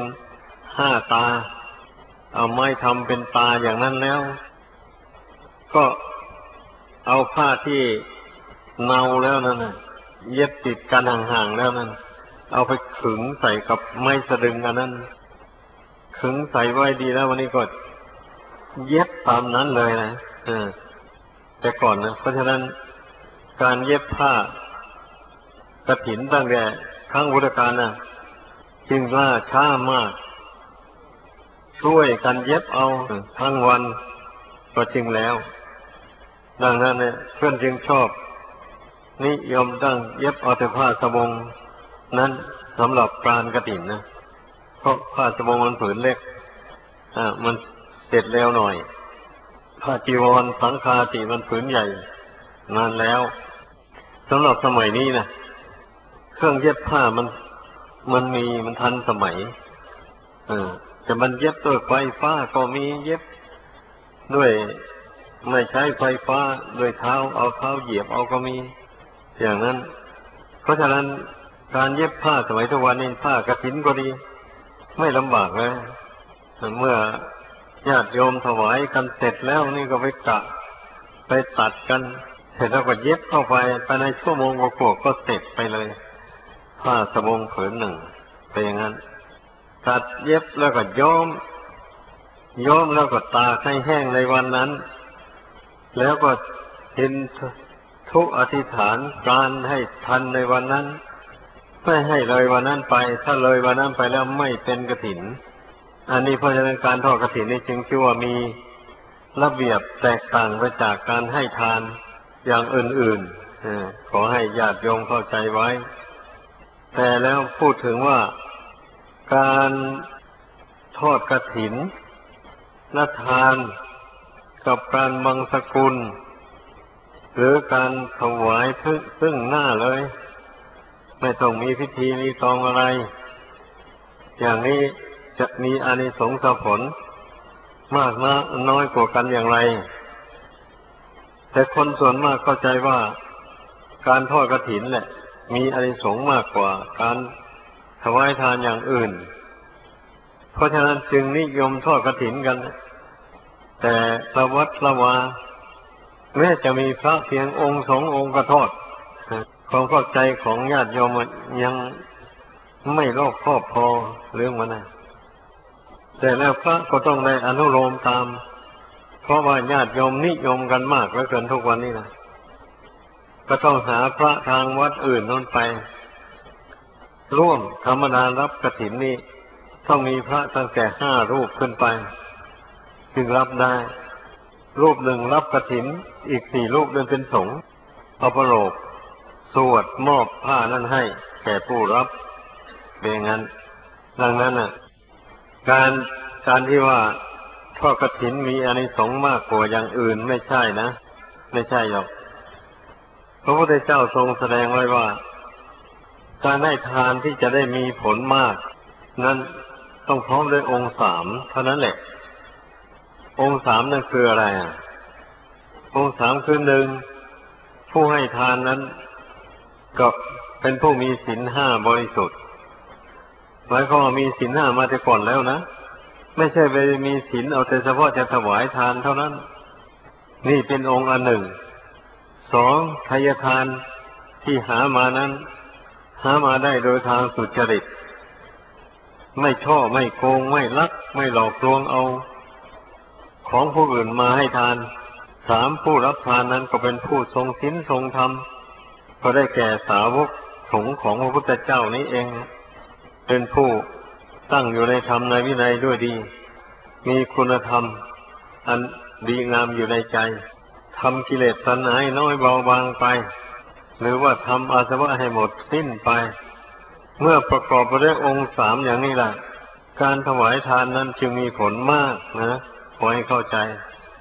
5 ตาเอาไม้ทำเป็นตาอย่างนั้นแล้วก็เอาผ้าที่เนาแล้วนั่นน่ะเย็บติดกันห่างๆแล้วนั่นเอาไปขึงใส่กับไม้สะดึงอันนั้นขึงใส่ไว้ดีแล้ววันนี้ก็เย็บตามนั้นเลยนะแต่ก่อนนะเพราะฉะนั้นการเย็บผ้ากฐินตั้งแต่ครั้งพุทธกาลน่ะจึงล่าช้ามากช่วยกันเย็บเอาทั้งวันก็จริงแล้วดังนั้นเนี่ยเพื่อนจึงชอบนิยมตั้งเย็บเอาแต่ผ้าสบงนั้นสำหรับการกฐินนะเพราะผ้าสบงมันผืนเล็กมันเสร็จเร็วหน่อยผ้าจีวรสังฆาติมันผืนใหญ่นานแล้วสำหรับสมัยนี้นะเครื่องเย็บผ้ามันทันสมัยแต่มันเย็บด้วยไฟฟ้าก็มีเย็บด้วยไม่ใช้ไฟฟ้าด้วยเท้าเอาเท้าเหยียบเอาก็มีอย่างนั้นเพราะฉะนั้นการเย็บผ้าสมัยทุกวันนี้ผ้ากฐินก็ดีไม่ลำบากเลยเมื่อญาติโยมถวายกันเสร็จแล้วนี่ก็ไปกะไปตัดกันเสร็จแล้วก็เย็บเข้าไปภายในชั่วโมงกว่าก็เสร็จไปเลยผ้าสบงผืนหนึ่งเป็นอย่างนั้นตัดเย็บแล้วก็ย้อมแล้วก็ตากให้แห้งในวันนั้นแล้วก็เห็นทุกอธิษฐานการให้ทันในวันนั้นไม่ให้เลยวันนั้นไปถ้าเลยวันนั้นไปแล้วไม่เป็นกฐินอันนี้เพราะฉะนั้นการทอดกฐินนี่จึงชื่อว่ามีระเบียบแตกต่างไปจากการให้ทานอย่างอื่นๆขอให้ญาติโยมเข้าใจไว้แต่แล้วพูดถึงว่าการทอดกฐินและทานกับการบังสกุลหรือการถวายซึ่งหน้าเลยไม่ต้องมีพิธีรีตองอะไรอย่างนี้จะมีอานิสงส์ผลมากน้อยกว่ากันอย่างไรแต่คนส่วนมากเข้าใจว่าการทอดกฐินแหละมีอานิสงส์มากกว่าการถวายทานอย่างอื่นเพราะฉะนั้นจึงนิยมทอดกฐินกันแต่ละวัดละวาแม้จะมีพระเพียงองค์2 องค์ก็ทอดความเข้าใจของญาติโยมยังไม่รอบคอบพอเรื่องมันนะแต่แล้วพระก็ต้องได้อนุโลมตามเพราะว่าญาติโยมนิยมกันมากเหลือเกินทุกวันนี้นะก็ต้องหาพระทางวัดอื่นโน้นไปร่วมธรรมดารับกฐินนี่ต้องมีพระตั้งแต่5 รูปขึ้นไปจึงรับได้รูปหนึ่งรับกฐินอีก4 รูปนั้นเป็นสงฆ์เอาประโลกสวดมอบผ้านั้นให้แก่ผู้รับเป็นอย่างนั้นดังนั้นน่ะการที่ว่าทอดกฐินมีอานิสงส์มากกว่าอย่างอื่นไม่ใช่นะไม่ใช่หรอกพระพุทธเจ้าทรงแสดงไว้ว่าการให้ทานที่จะได้มีผลมากนั้นต้องพร้อมด้วยองค์3เท่านั้นแหละองค์3นั่นคืออะไรองค์3คือ1ผู้ให้ทานนั้นก็เป็นผู้มีศีล5บริสุทธิ์หมายความว่ามีศีล5มาแต่ก่อนแล้วนะไม่ใช่ไปมีศีลเอาแต่เฉพาะจะถวายทานเท่านั้นนี่เป็นองค์อันหนึ่ง2ทายทานที่หามานั้นหามาได้โดยทางสุจริตไม่ช่อไม่โกงไม่ลักไม่หลอกลวงเอาของผู้อื่นมาให้ทาน3ผู้รับทานนั้นก็เป็นผู้ทรงศีลทรงธรรมก็ได้แก่สาวกสงฆ์ของพระพุทธเจ้านี้เองเป็นผู้ตั้งอยู่ในธรรมในวินัยด้วยดีมีคุณธรรมอันดีงามอยู่ในใจทำกิเลสตัณหาให้น้อยเบาบางไปหรือว่าทำอาสวะให้หมดสิ้นไปเมื่อประกอบไปด้วยองค์3อย่างนี้ล่ะการถวายทานนั้นจึงมีผลมากนะขอให้เข้าใจ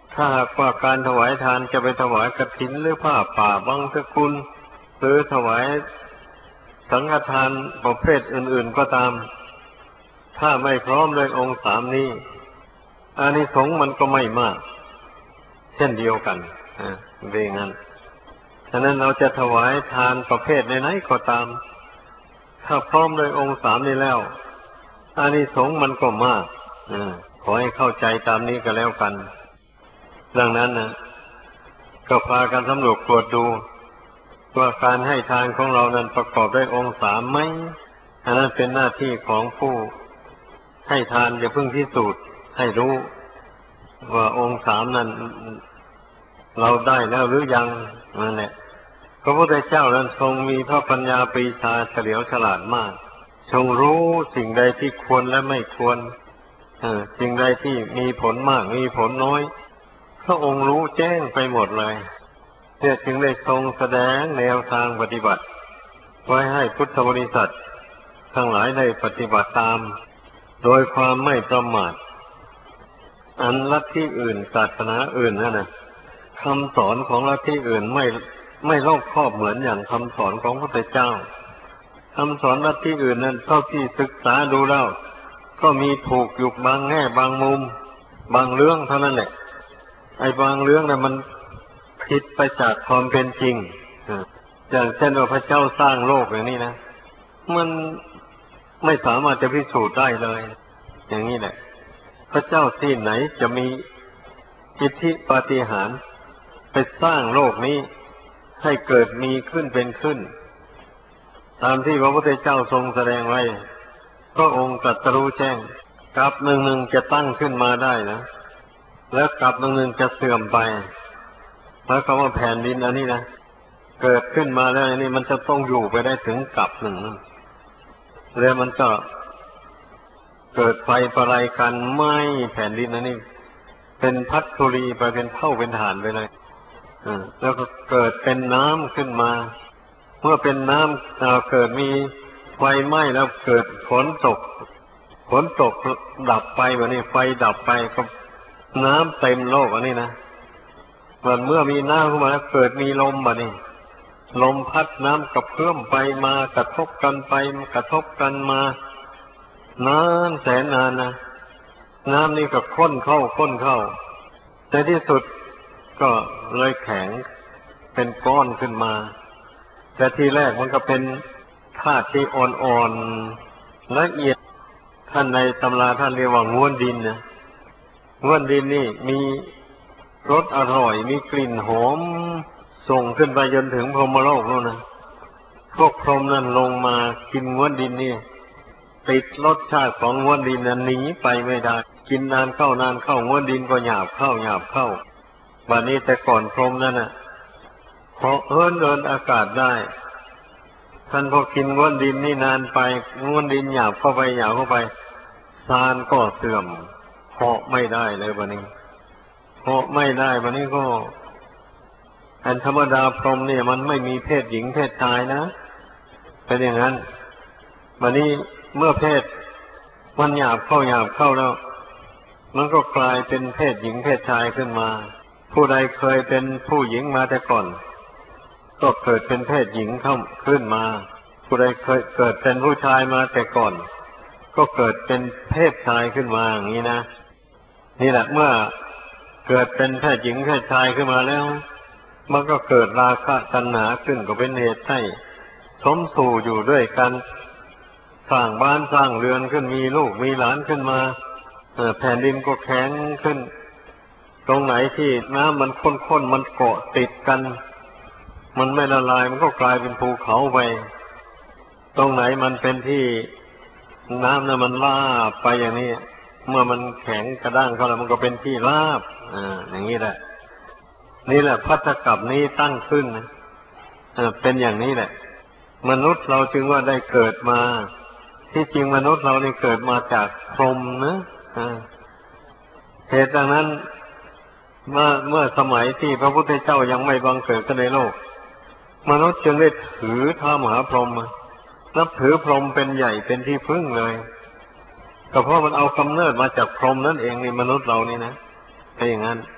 ถ้าหากว่าการถวายทานจะไปถวายกฐินหรือผ้าป่าบังสกุลหรือถวายสังฆทานประเภทอื่นๆก็ตามถ้าไม่พร้อมด้วยองค์สามนี้อานิสงส์มันก็ไม่มากเช่นเดียวกันเป็นอย่างนั้นฉะนั้นเราจะถวายทานประเภทไหนๆก็ตามถ้าพร้อมด้วยองค์สามนี้แล้วอานิสงส์มันก็มากขอให้เข้าใจตามนี้ก็แล้วกันดังนั้นนะก็พากันสำรวจตรวจดูว่าการให้ทานของเรานั้นประกอบด้วยองค์สามไหมอันนั้นเป็นหน้าที่ของผู้ให้ทานจะพึ่งพิสูจน์ให้รู้ว่าองค์สามนั้นเราได้แล้วหรือยังนั่นแหละพระพุทธเจ้านั้นทรงมีพระปัญญาปรีชาเฉลียวฉลาดมากทรงรู้สิ่งใดที่ควรและไม่ควรสิ่งใดที่มีผลมากมีผลน้อยพระองค์รู้แจ้งไปหมดเลยเนี่ยจึงได้ทรงแสดงแนวทางปฏิบัติไว้ให้พุทธบริษัททั้งหลายได้ปฏิบัติตามโดยความไม่ประมาทอันลัทธิอื่นศาสนาอื่นนั่นนะคำสอนของลัทธิอื่นไม่รอบคอบเหมือนอย่างคำสอนของพระพุทธเจ้าคำสอนลัทธิอื่นนั้นเท่าที่ศึกษาดูแล้วก็มีถูกอยู่บางแง่บางมุมบางเรื่องเท่านั้นแหละไอ้บางเรื่องน่ะมันผิดไปจากความเป็นจริงอย่างเช่นว่าพระเจ้าสร้างโลกอย่างนี้นะมันไม่สามารถจะพิสูจน์ได้เลยอย่างนี้แหละพระเจ้าที่ไหนจะมีอิทธิปาฏิหาริย์ไปสร้างโลกนี้ให้เกิดมีขึ้นเป็นขึ้นตามที่พระพุทธเจ้าทรงแสดงไว้พระองค์ตรัสรู้แจ้งกับหนึ่งจะตั้งขึ้นมาได้นะแล้วกับหนึ่งจะเสื่อมไปแล้วคำว่าแผ่นดินอันนี้นะเกิดขึ้นมาแล้วอันนี้มันจะต้องอยู่ไปได้ถึงกับหนึ่งแล้วมันก็เกิดไฟประไลกันไหม้แผ่นดินอันนี้เป็นพัดธุลีไปเป็นเผาเป็นถ่านไปเลยแล้วก็เกิดเป็นน้ำขึ้นมาเมื่อเป็นน้ำเกิดมีไฟไหม้แล้วเกิดฝนตกดับไปแบบนี้ไฟดับไปก็น้ำเต็มโลกอันนี้นะเมื่อมีน้ำขึ้นมาแล้วเกิดมีลมแบบนี้ลมพัดน้ำกระเพื่อมไปมากระทบกันไปกระทบกันมานานแสนนานนะน้ำนี่ก็ข้นเข้าในที่สุดก็เลยแข็งเป็นก้อนขึ้นมาแต่ทีแรกมันก็เป็นธาตุที่อ่อนๆละเอียดท่านในตำราท่านเรียกว่าง้วนดินนะง้วนดินนี่มีรสอร่อยมีกลิ่นหอมส่งขึ้นไปจนถึงพรหมโลกแล้วนะพวกพรหมนั้นลงมากินง้วนดินนี่ติดรสชาติของง้วนดินนั้นหนีไปไม่ได้กินนานเข้ง้วนดินก็หยาบเข้าบัดนี้แต่ก่อนพรหมนั่นน่ะพอเดินอากาศได้ท่านพอกินง้วนดินนี่นานไปง้วนดินหยาบเข้าไปซานก็เสื่อมเหาะไม่ได้เลยบัดนี้เหาะไม่ได้บัดนี้ก็อันธรรมดาพรหมเนี่ยมันไม่มีเพศหญิงเพศชายนะเป็นอย่างนั้นบัดนี้เมื่อเพศมันหยาบเข้าแล้วมันก็กลายเป็นเพศหญิงเพศชายขึ้นมาผู้ใดเคยเป็นผู้หญิงมาแต่ก่อนก็เกิดเป็นเพศหญิงขึ้นมาผู้ใดเคยเกิดเป็นผู้ชายมาแต่ก่อนก็เกิดเป็นเพศชายขึ้นมาอย่างนี้นะนี่แหละเมื่อเกิดเป็นเพศหญิงเพศชายขึ้นมาแล้วมันก็เกิดราคะตัณหาขึ้นก็เป็นเหตุให้สมสู่อยู่ด้วยกันสร้างบ้านสร้างเรือนขึ้นมีลูกมีหลานขึ้นมาแผ่นดินก็แข็งขึ้นตรงไหนที่น้ำมันข้นมันเกาะติดกันมันไม่ละลายมันก็กลายเป็นภูเขาไปตรงไหนมันเป็นที่น้ำน่ะมันลาบไปอย่างนี้เมื่อมันแข็งกระด้างเข้าแล้วมันก็เป็นที่ราบอย่างนี้แหละนี่แหละภัตตกัปนี้ตั้งขึ้นเป็นอย่างนี้แหละมนุษย์เราจึงว่าได้เกิดมาที่จริงมนุษย์เรานี่เกิดมาจากพรหมนะเหตุดังนั้นเมื่อสมัยที่พระพุทธเจ้ายังไม่บังเกิดขึ้นในโลกมนุษย์จึงได้ถือท้ามหาพรหมนับถือพรหมเป็นใหญ่เป็นที่พึ่งเลยก็เพราะมันเอากำเนิดมาจากพรหมนั่นเองในมนุษย์เรานี่นะเป็นอย่างนั้น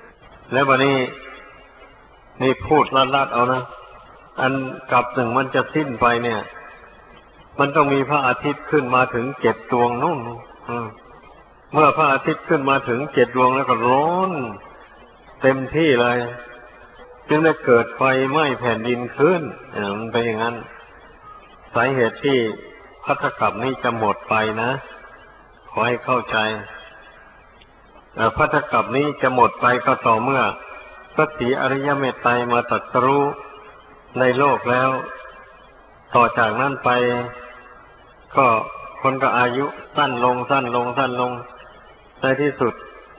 แล้ววันนี้นี่พูดลัดๆเอานะอันกับหนึ่งมันจะสิ้นไปเนี่ยมันต้องมีพระอาทิตย์ขึ้นมาถึง7 ดวงนู่นเมื่อพระอาทิตย์ขึ้นมาถึง7 ดวงแล้วก็ร้อนเต็มที่เลยจึงได้เกิดไฟไหม้แผ่นดินขึ้นมันเป็นอย่างนั้นสาเหตุที่ภัตตกัปนี้จะหมดไปนะขอให้เข้าใจภัตตกัปนี้จะหมดไปก็ต่อเมื่อพระศรีอริยเมตไตรมาตรัสรู้ในโลกแล้วต่อจากนั้นไปก็คนก็อายุสั้นลงในที่สุด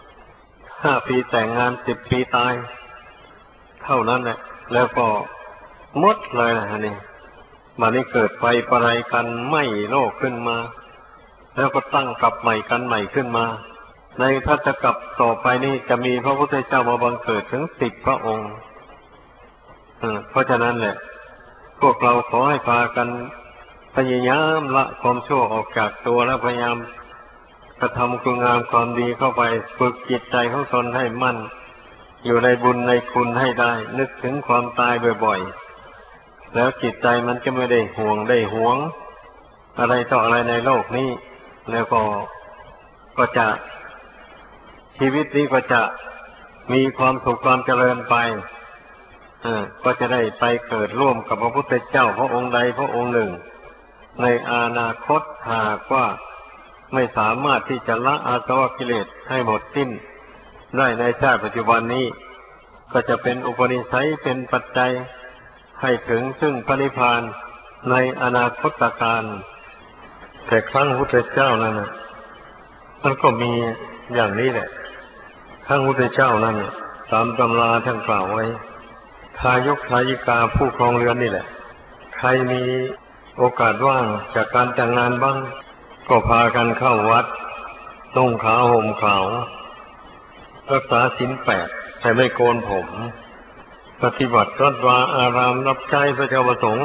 5 ปีแต่งงาน10 ปีตายเท่านั้นแหละแล้วก็หมดเลยนะนี่มานี้เกิดไฟประไรกันไหม้โลกขึ้นมาแล้วก็ตั้งกลับใหม่กันใหม่ขึ้นมาในภัตตกัปต่อไปนี้จะมีพระพุทธเจ้ามาบังเกิดถึง10 พระองค์เพราะฉะนั้นแหละพวกเราขอให้พากันพยายามละความชั่วออกจากตัวและพยายามกระทำคุณงามความดีเข้าไปฝึกจิตใจของตนให้มั่นอยู่ในบุญในคุณให้ได้นึกถึงความตายบ่อยๆแล้วจิตใจมันจะไม่ได้ห่วงได้หวงอะไรต่ออะไรในโลกนี้แล้วก็จะชีวิตนี้ก็จะมีความสุขความเจริญไปก็จะได้ไปเกิดร่วมกับพระพุทธเจ้าพระองค์ใดพระองค์หนึ่งในอนาคตหากว่าไม่สามารถที่จะละอาสวะกิเลสให้หมดสิ้นได้ในชาติปัจจุบันนี้ก็จะเป็นอุปนิสัยเป็นปัจจัยให้ถึงซึ่งพระนิพพานในอนาคตการแต่ครั้งพุทธเจ้านั้นมันก็มีอย่างนี้แหละครั้งพุทธเจ้านั้นตามตำราท่านกล่าวไว้ทายกทายิกาผู้ครองเรือนนี่แหละใครมีโอกาสว่างจากการแต่งงานบ้างก็พากันเข้าวัดนุ่งขาวห่มขาวรักษาศีล8แต่ไม่โกนผมปฏิบัติวัดวาอารามรับใช้พระเจ้าประสงค์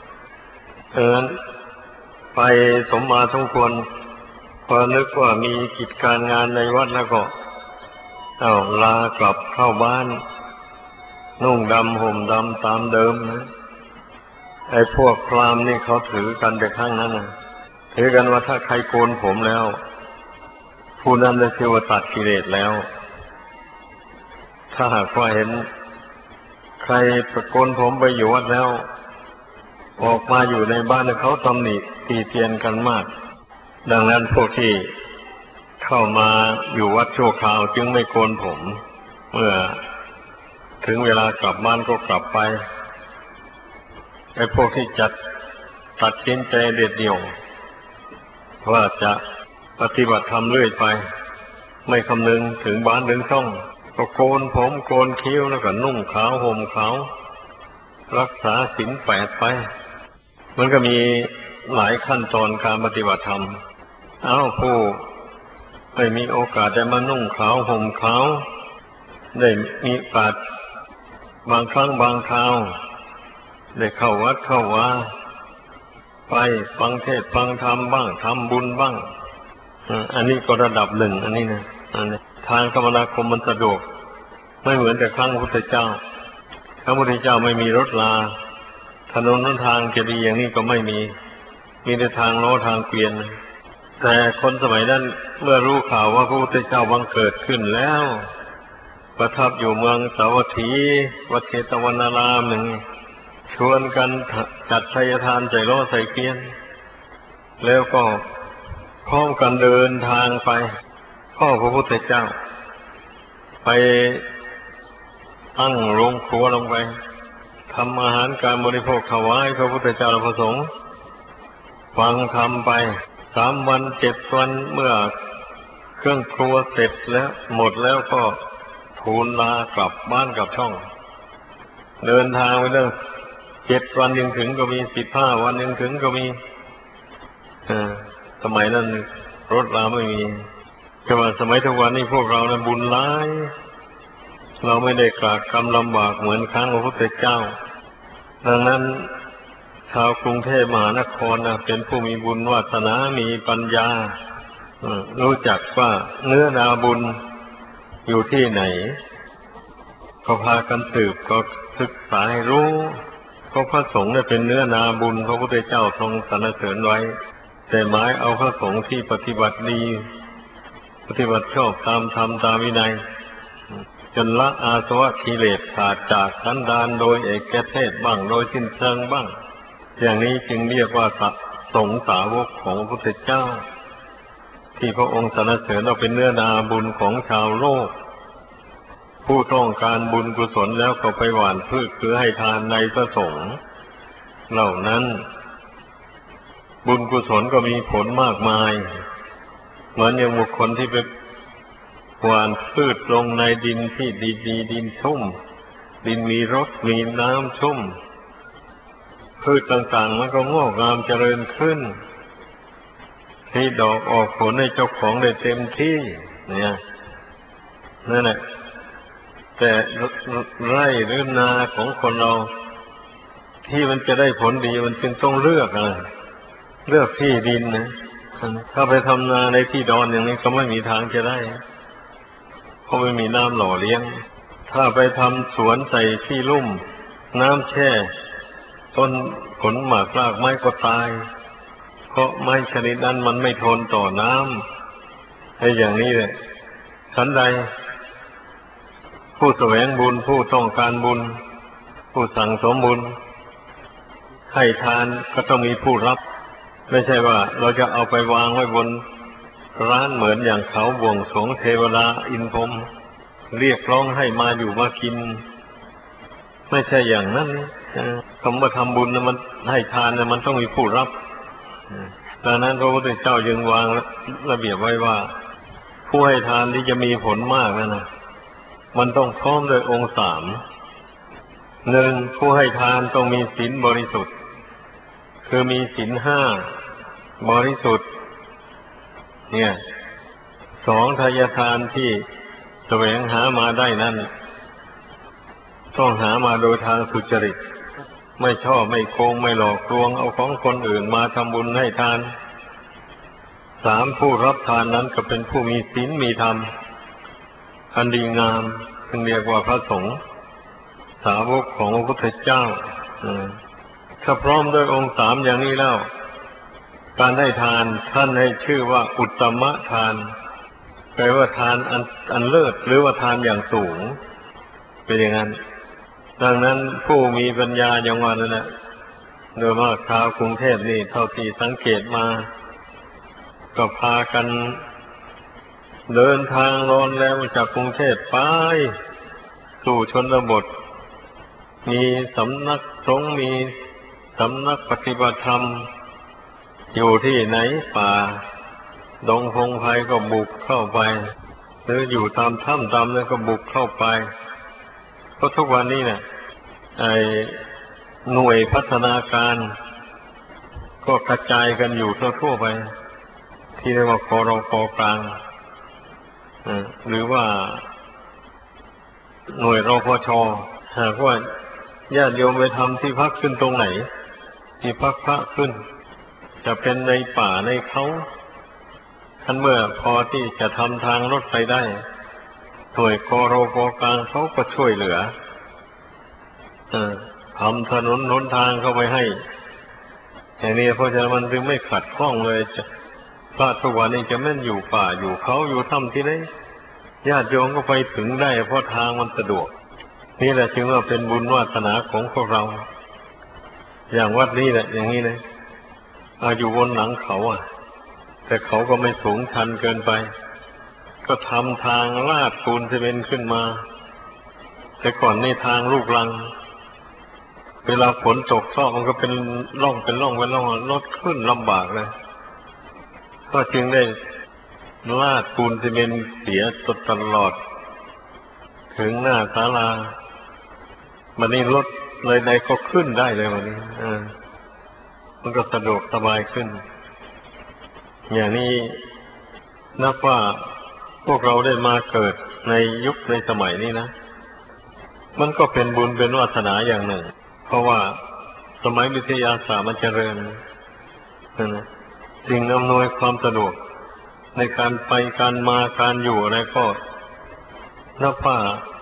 ไปสมมาสมควรพอนึกว่ามีกิจการงานในวัดแล้วก็ลากลับเข้าบ้านนุ่งดำห่มดำตามเดิมนะไอ้พวกพราหมณ์นี่เขาถือกันแต่ครั้งนั้นนะถือกันว่าถ้าใครโกนผมแล้วผู้นั้นได้ชื่อว่าตัดกิเลสแล้วถ้าหากว่าเห็นใครโกนผมไปอยู่วัดแล้วออกมาอยู่ในบ้านเขาตำหนิตีเตียนกันมากดังนั้นพวกที่เข้ามาอยู่วัดชั่วคราวจึงไม่โกนผมเมื่อถึงเวลากลับบ้านก็กลับไปไอ้พวกที่จัดตัดสินใจเด็ดเดี่ยวว่าจะปฏิบัติธรรมเรื่อยไปไม่คำนึงถึงบ้านถึงช่องก็โกนผมโกนคิ้วแล้วก็นุ่งขาวห่มขาวรักษาศีล8ไปมันก็มีหลายขั้นตอนการปฏิบัติธรรมผู้ไม่มีโอกาสได้มานุ่งขาวห่มขาวได้มีโอกาสบางครั้งบางคราวได้เข้าวัดเข้าวาไปฟังเทศน์ฟังธรรมบ้างทำบุญบ้างอันนี้ก็ระดับหนึ่งอันนี้นะทางคมนาคมมันสะดวกไม่เหมือนแต่ครั้งพระพุทธเจ้าพระพุทธเจ้าไม่มีรถลาถนนหนทางจะดีอย่างนี้ก็ไม่มีแต่ทางล้อทางเกวียนแต่คนสมัยนั้นเมื่อรู้ข่าวว่าพระพุทธเจ้าบังเกิดขึ้นแล้วประทับอยู่เมืองสาวัตถีวัดเชตวนารามหนึ่งชวนกันจัดไทยทานใส่ล้อใส่เกวียนแล้วก็พร้อมกันเดินทางไปพ่อพระพุทธเจ้าไปตั้งโรงครัวลงไปทำอาหารการบริโภคถวายพระพุทธเจ้าและพระสงฆ์ฟังธรรมไป3 วัน7 วันเมื่อเครื่องครัวเสร็จแล้วหมดแล้วก็ทูลลากลับบ้านกลับช่องเดินทางไปเรื่อง7 วันยังถึงก็มี15 วันยังถึงก็มีสมัยนั้นรถราไม่มีแต่ว่าสมัยทุกวันนี้พวกเรานะบุญหลายเราไม่ได้กรากกรรมลำบากเหมือนครั้งพระพุทธเจ้าดังนั้นชาวกรุงเทพมหานครเป็นผู้มีบุญวาสนามีปัญญารู้จักว่าเนื้อนาบุญอยู่ที่ไหนก็พากันสืบก็ศึกษาให้รู้ก็พระสงฆ์เนี่ยเป็นเนื้อนาบุญพระพุทธเจ้าทรงสรรเสริญไว้แต่หมายเอาพระสงฆ์ที่ปฏิบัติดีปฏิบัติชอบตามธรรมตามวินัยจนละอาสวะกิเลสขาดจากสันดานโดยเอกเทศบ้างโดยสิ้นเชิงบ้างอย่างนี้จึงเรียกว่าสงฆ์สาวกของพระพุทธเจ้าที่พระองค์สรรเสริญเอาเป็นเนื้อนาบุญของชาวโลกผู้ต้องการบุญกุศลแล้วก็ไปหว่านพืชคือให้ทานในพระสงฆ์เหล่านั้นบุญกุศลก็มีผลมากมายเหมือนอย่างบุคคลที่ไปหว่านพืชลงในดินที่ดีๆดินชุ่มดินมีรสมีน้ำชุ่มพืชต่างๆมันก็งอกงามเจริญขึ้นให้ดอกออกผลให้เจ้าของได้เต็มที่เนี่ยนั่นแหละแต่ไร่หรือนาของคนเราที่มันจะได้ผลดีมันจึงต้องเลือกที่ดินนะถ้าไปทำนาในที่ดอนอย่างนี้ก็ไม่มีทางจะได้เพราะไม่มีน้ำหล่อเลี้ยงถ้าไปทำสวนใส่ที่ลุ่มน้ำแช่ต้นผลหมากรากไม้ก็ตายเพราะไม้ชนิดนั้นมันไม่ทนต่อน้ำให้อย่างนี้เลยฉันใดผู้แสวงบุญผู้ต้องการบุญผู้สั่งสมบุญให้ทานก็ต้องมีผู้รับไม่ใช่ว่าเราจะเอาไปวางไว้บนร้านเหมือนอย่างเขาบวงสรวงเทวดาอินพรหมเรียกร้องให้มาอยู่มากินไม่ใช่อย่างนั้นคำว่าทำบุญนะมันให้ทานนะมันต้องมีผู้รับดังนั้นพระพุทธเจ้าจึงวางระเบียบไว้ว่าผู้ให้ทานที่จะมีผลมากนะมันต้องพร้อมด้วยองค์สามหนึ่งผู้ให้ทานต้องมีศีลบริสุทธิ์คือมีศีลห้าบริสุทธิ์เนี่ยสองทายทานที่แสวงหามาได้นั้นต้องหามาโดยทางสุจริตไม่ชอบไม่โกงไม่หลอกลวงเอาของคนอื่นมาทำบุญให้ทานสามผู้รับทานนั้นก็เป็นผู้มีศีลมีธรรมอันดีงามจึงเรียกว่าพระสงฆ์สาวกของพระพุทธเจ้าถ้าพร้อมด้วยองค์สามอย่างนี้แล้วการให้ทานท่านให้ชื่อว่าอุตตมทานแปลว่าทานอันเลิศหรือว่าทานอย่างสูงเป็นอย่างนั้นดังนั้นผู้มีปัญญาอย่างว่านั่นแหละโดยมากชาวกรุงเทพนี่เท่าที่สังเกตมาก็พากันเดินทางร้อนแล้วจากกรุงเทพไปสู่ชนบทมีสำนักสงฆ์มีสำนักปฏิบัติธรรมอยู่ที่ไหนป่าดงพงไพรก็บุกเข้าไปหรืออยู่ตามถ้ำตามนั้นก็บุกเข้าไปเพราะทุกวันนี้เนี่ยหน่วยพัฒนาการก็กระจายกันอยู่ทั่วไปที่เรียกว่ากรก.กลางหรือว่าหน่วยรพช.หากว่าญาติโยมไปทำที่พักขึ้นตรงไหนที่พักพระขึ้นจะเป็นในป่าในเขาท่านเมื่อพอที่จะทำทางรถไฟได้หน่วยกรก.กลางเขาก็ช่วยเหลือทำถนนหนทางเข้าไปให้อย่างนี้เพราะฉะนั้นมันจึงไม่ขัดข้องเลยพระทุกวันนี้จะแม่นอยู่ป่าอยู่เขาอยู่ถ้ำที่ไหนญาติโยมก็ไปถึงได้เพราะทางมันสะดวกนี่แหละจึงว่าเป็นบุญวาสนาของพวกเราอย่างวัดนี้แหละอย่างนี้เลยอยู่บนหลังเขาแต่เขาก็ไม่สูงชันเกินไปก็ทำทางลาดปูนซีเมนต์ขึ้นมาแต่ก่อนนี่ทางลูกรังเวลาฝนตกซอกมันก็เป็นร่องรถขึ้นลำบากเลยก็จึงได้ลาดปูนซีเมนต์เสียตลอดถึงหน้าศาลาวันนี้รถเลยใดก็ขึ้นได้เลยวันนี้มันก็สะดวกสบายขึ้นอย่างนี้นับว่าพวกเราได้มาเกิดในยุคในสมัยนี้นะมันก็เป็นบุญเป็นวาสนาอย่างหนึ่งเพราะว่าสมัยวิทยาศาสตร์มันเจริญสิ่งอำนวยความสะดวกในการไปการมาการอยู่อะไรก็นับว่า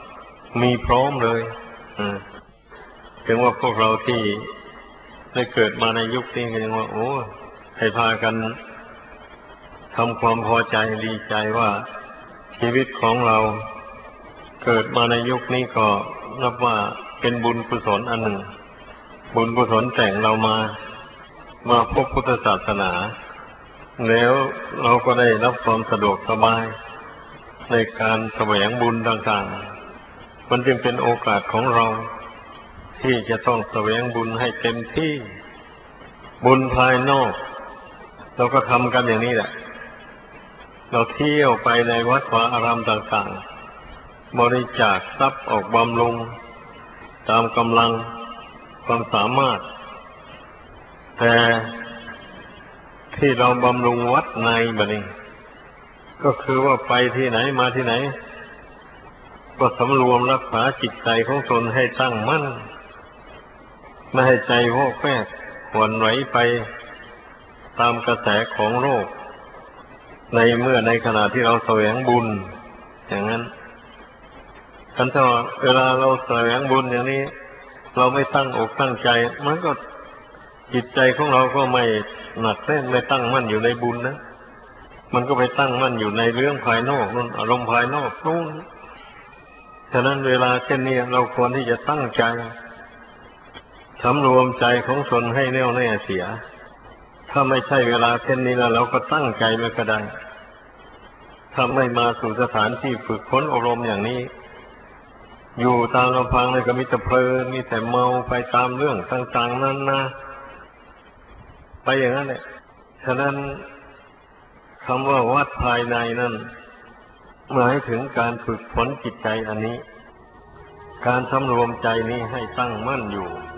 มีพร้อมเลยถึงว่าพวกเราที่ได้เกิดมาในยุคนี้ก็ยังว่าโอ้ให้พากันทำความพอใจดีใจว่าชีวิตของเราเกิดมาในยุคนี้ก็นับว่าเป็นบุญกุศลอันหนึ่งบุญกุศลแต่งเรามาพบพุทธศาสนาแล้วเราก็ได้รับความสะดวกสบายในการแสวงบุญต่างๆมันจึงเป็นโอกาสของเราที่จะต้องแสวงบุญให้เต็มที่บุญภายนอกเราก็ทำกันอย่างนี้แหละเราเที่ยวไปในวัดวาอารามต่างๆบริจาคทรัพย์ออกบำรุงตามกำลังความสามารถแต่ที่เราบำรุงวัดในบัดนี้ก็คือว่าไปที่ไหนมาที่ไหนก็สำรวมรักษาจิตใจของตนให้ตั้งมั่นไม่ให้ใจวอกแวกหวั่นไหวไปตามกระแสของโลกในขณะที่เราแสวงบุญอย่างนั้นคันถ้าเวลาเราแสวงบุญอย่างนี้เราไม่ตั้งอกตั้งใจมันก็จิตใจของเราก็ไม่หนักแน่นไม่ตั้งมั่นอยู่ในบุญนะมันก็ไปตั้งมั่นอยู่ในเรื่องภายนอกนู่นอารมณ์ภายนอกนู่นฉะนั้นเวลาเช่นนี้เราควรที่จะตั้งใจสำรวมใจของตนให้แน่วแน่เสียถ้าไม่ใช่เวลาเช่นนี้แล้วเราก็ตั้งใจไม่ก็ได้ถ้าไม่มาสู่สถานที่ฝึกฝนอบรมอย่างนี้อยู่ตามลำพังเลยก็มีแต่เพลินมีแต่เมาไปตามเรื่องต่างๆนั่นนะไปอย่างนั้นแหละฉะนั้นคำว่าวัดภายในนั่นหมายถึงการฝึกฝนจิตใจอันนี้การสำรวมใจนี้ให้ตั้งมั่นอยู่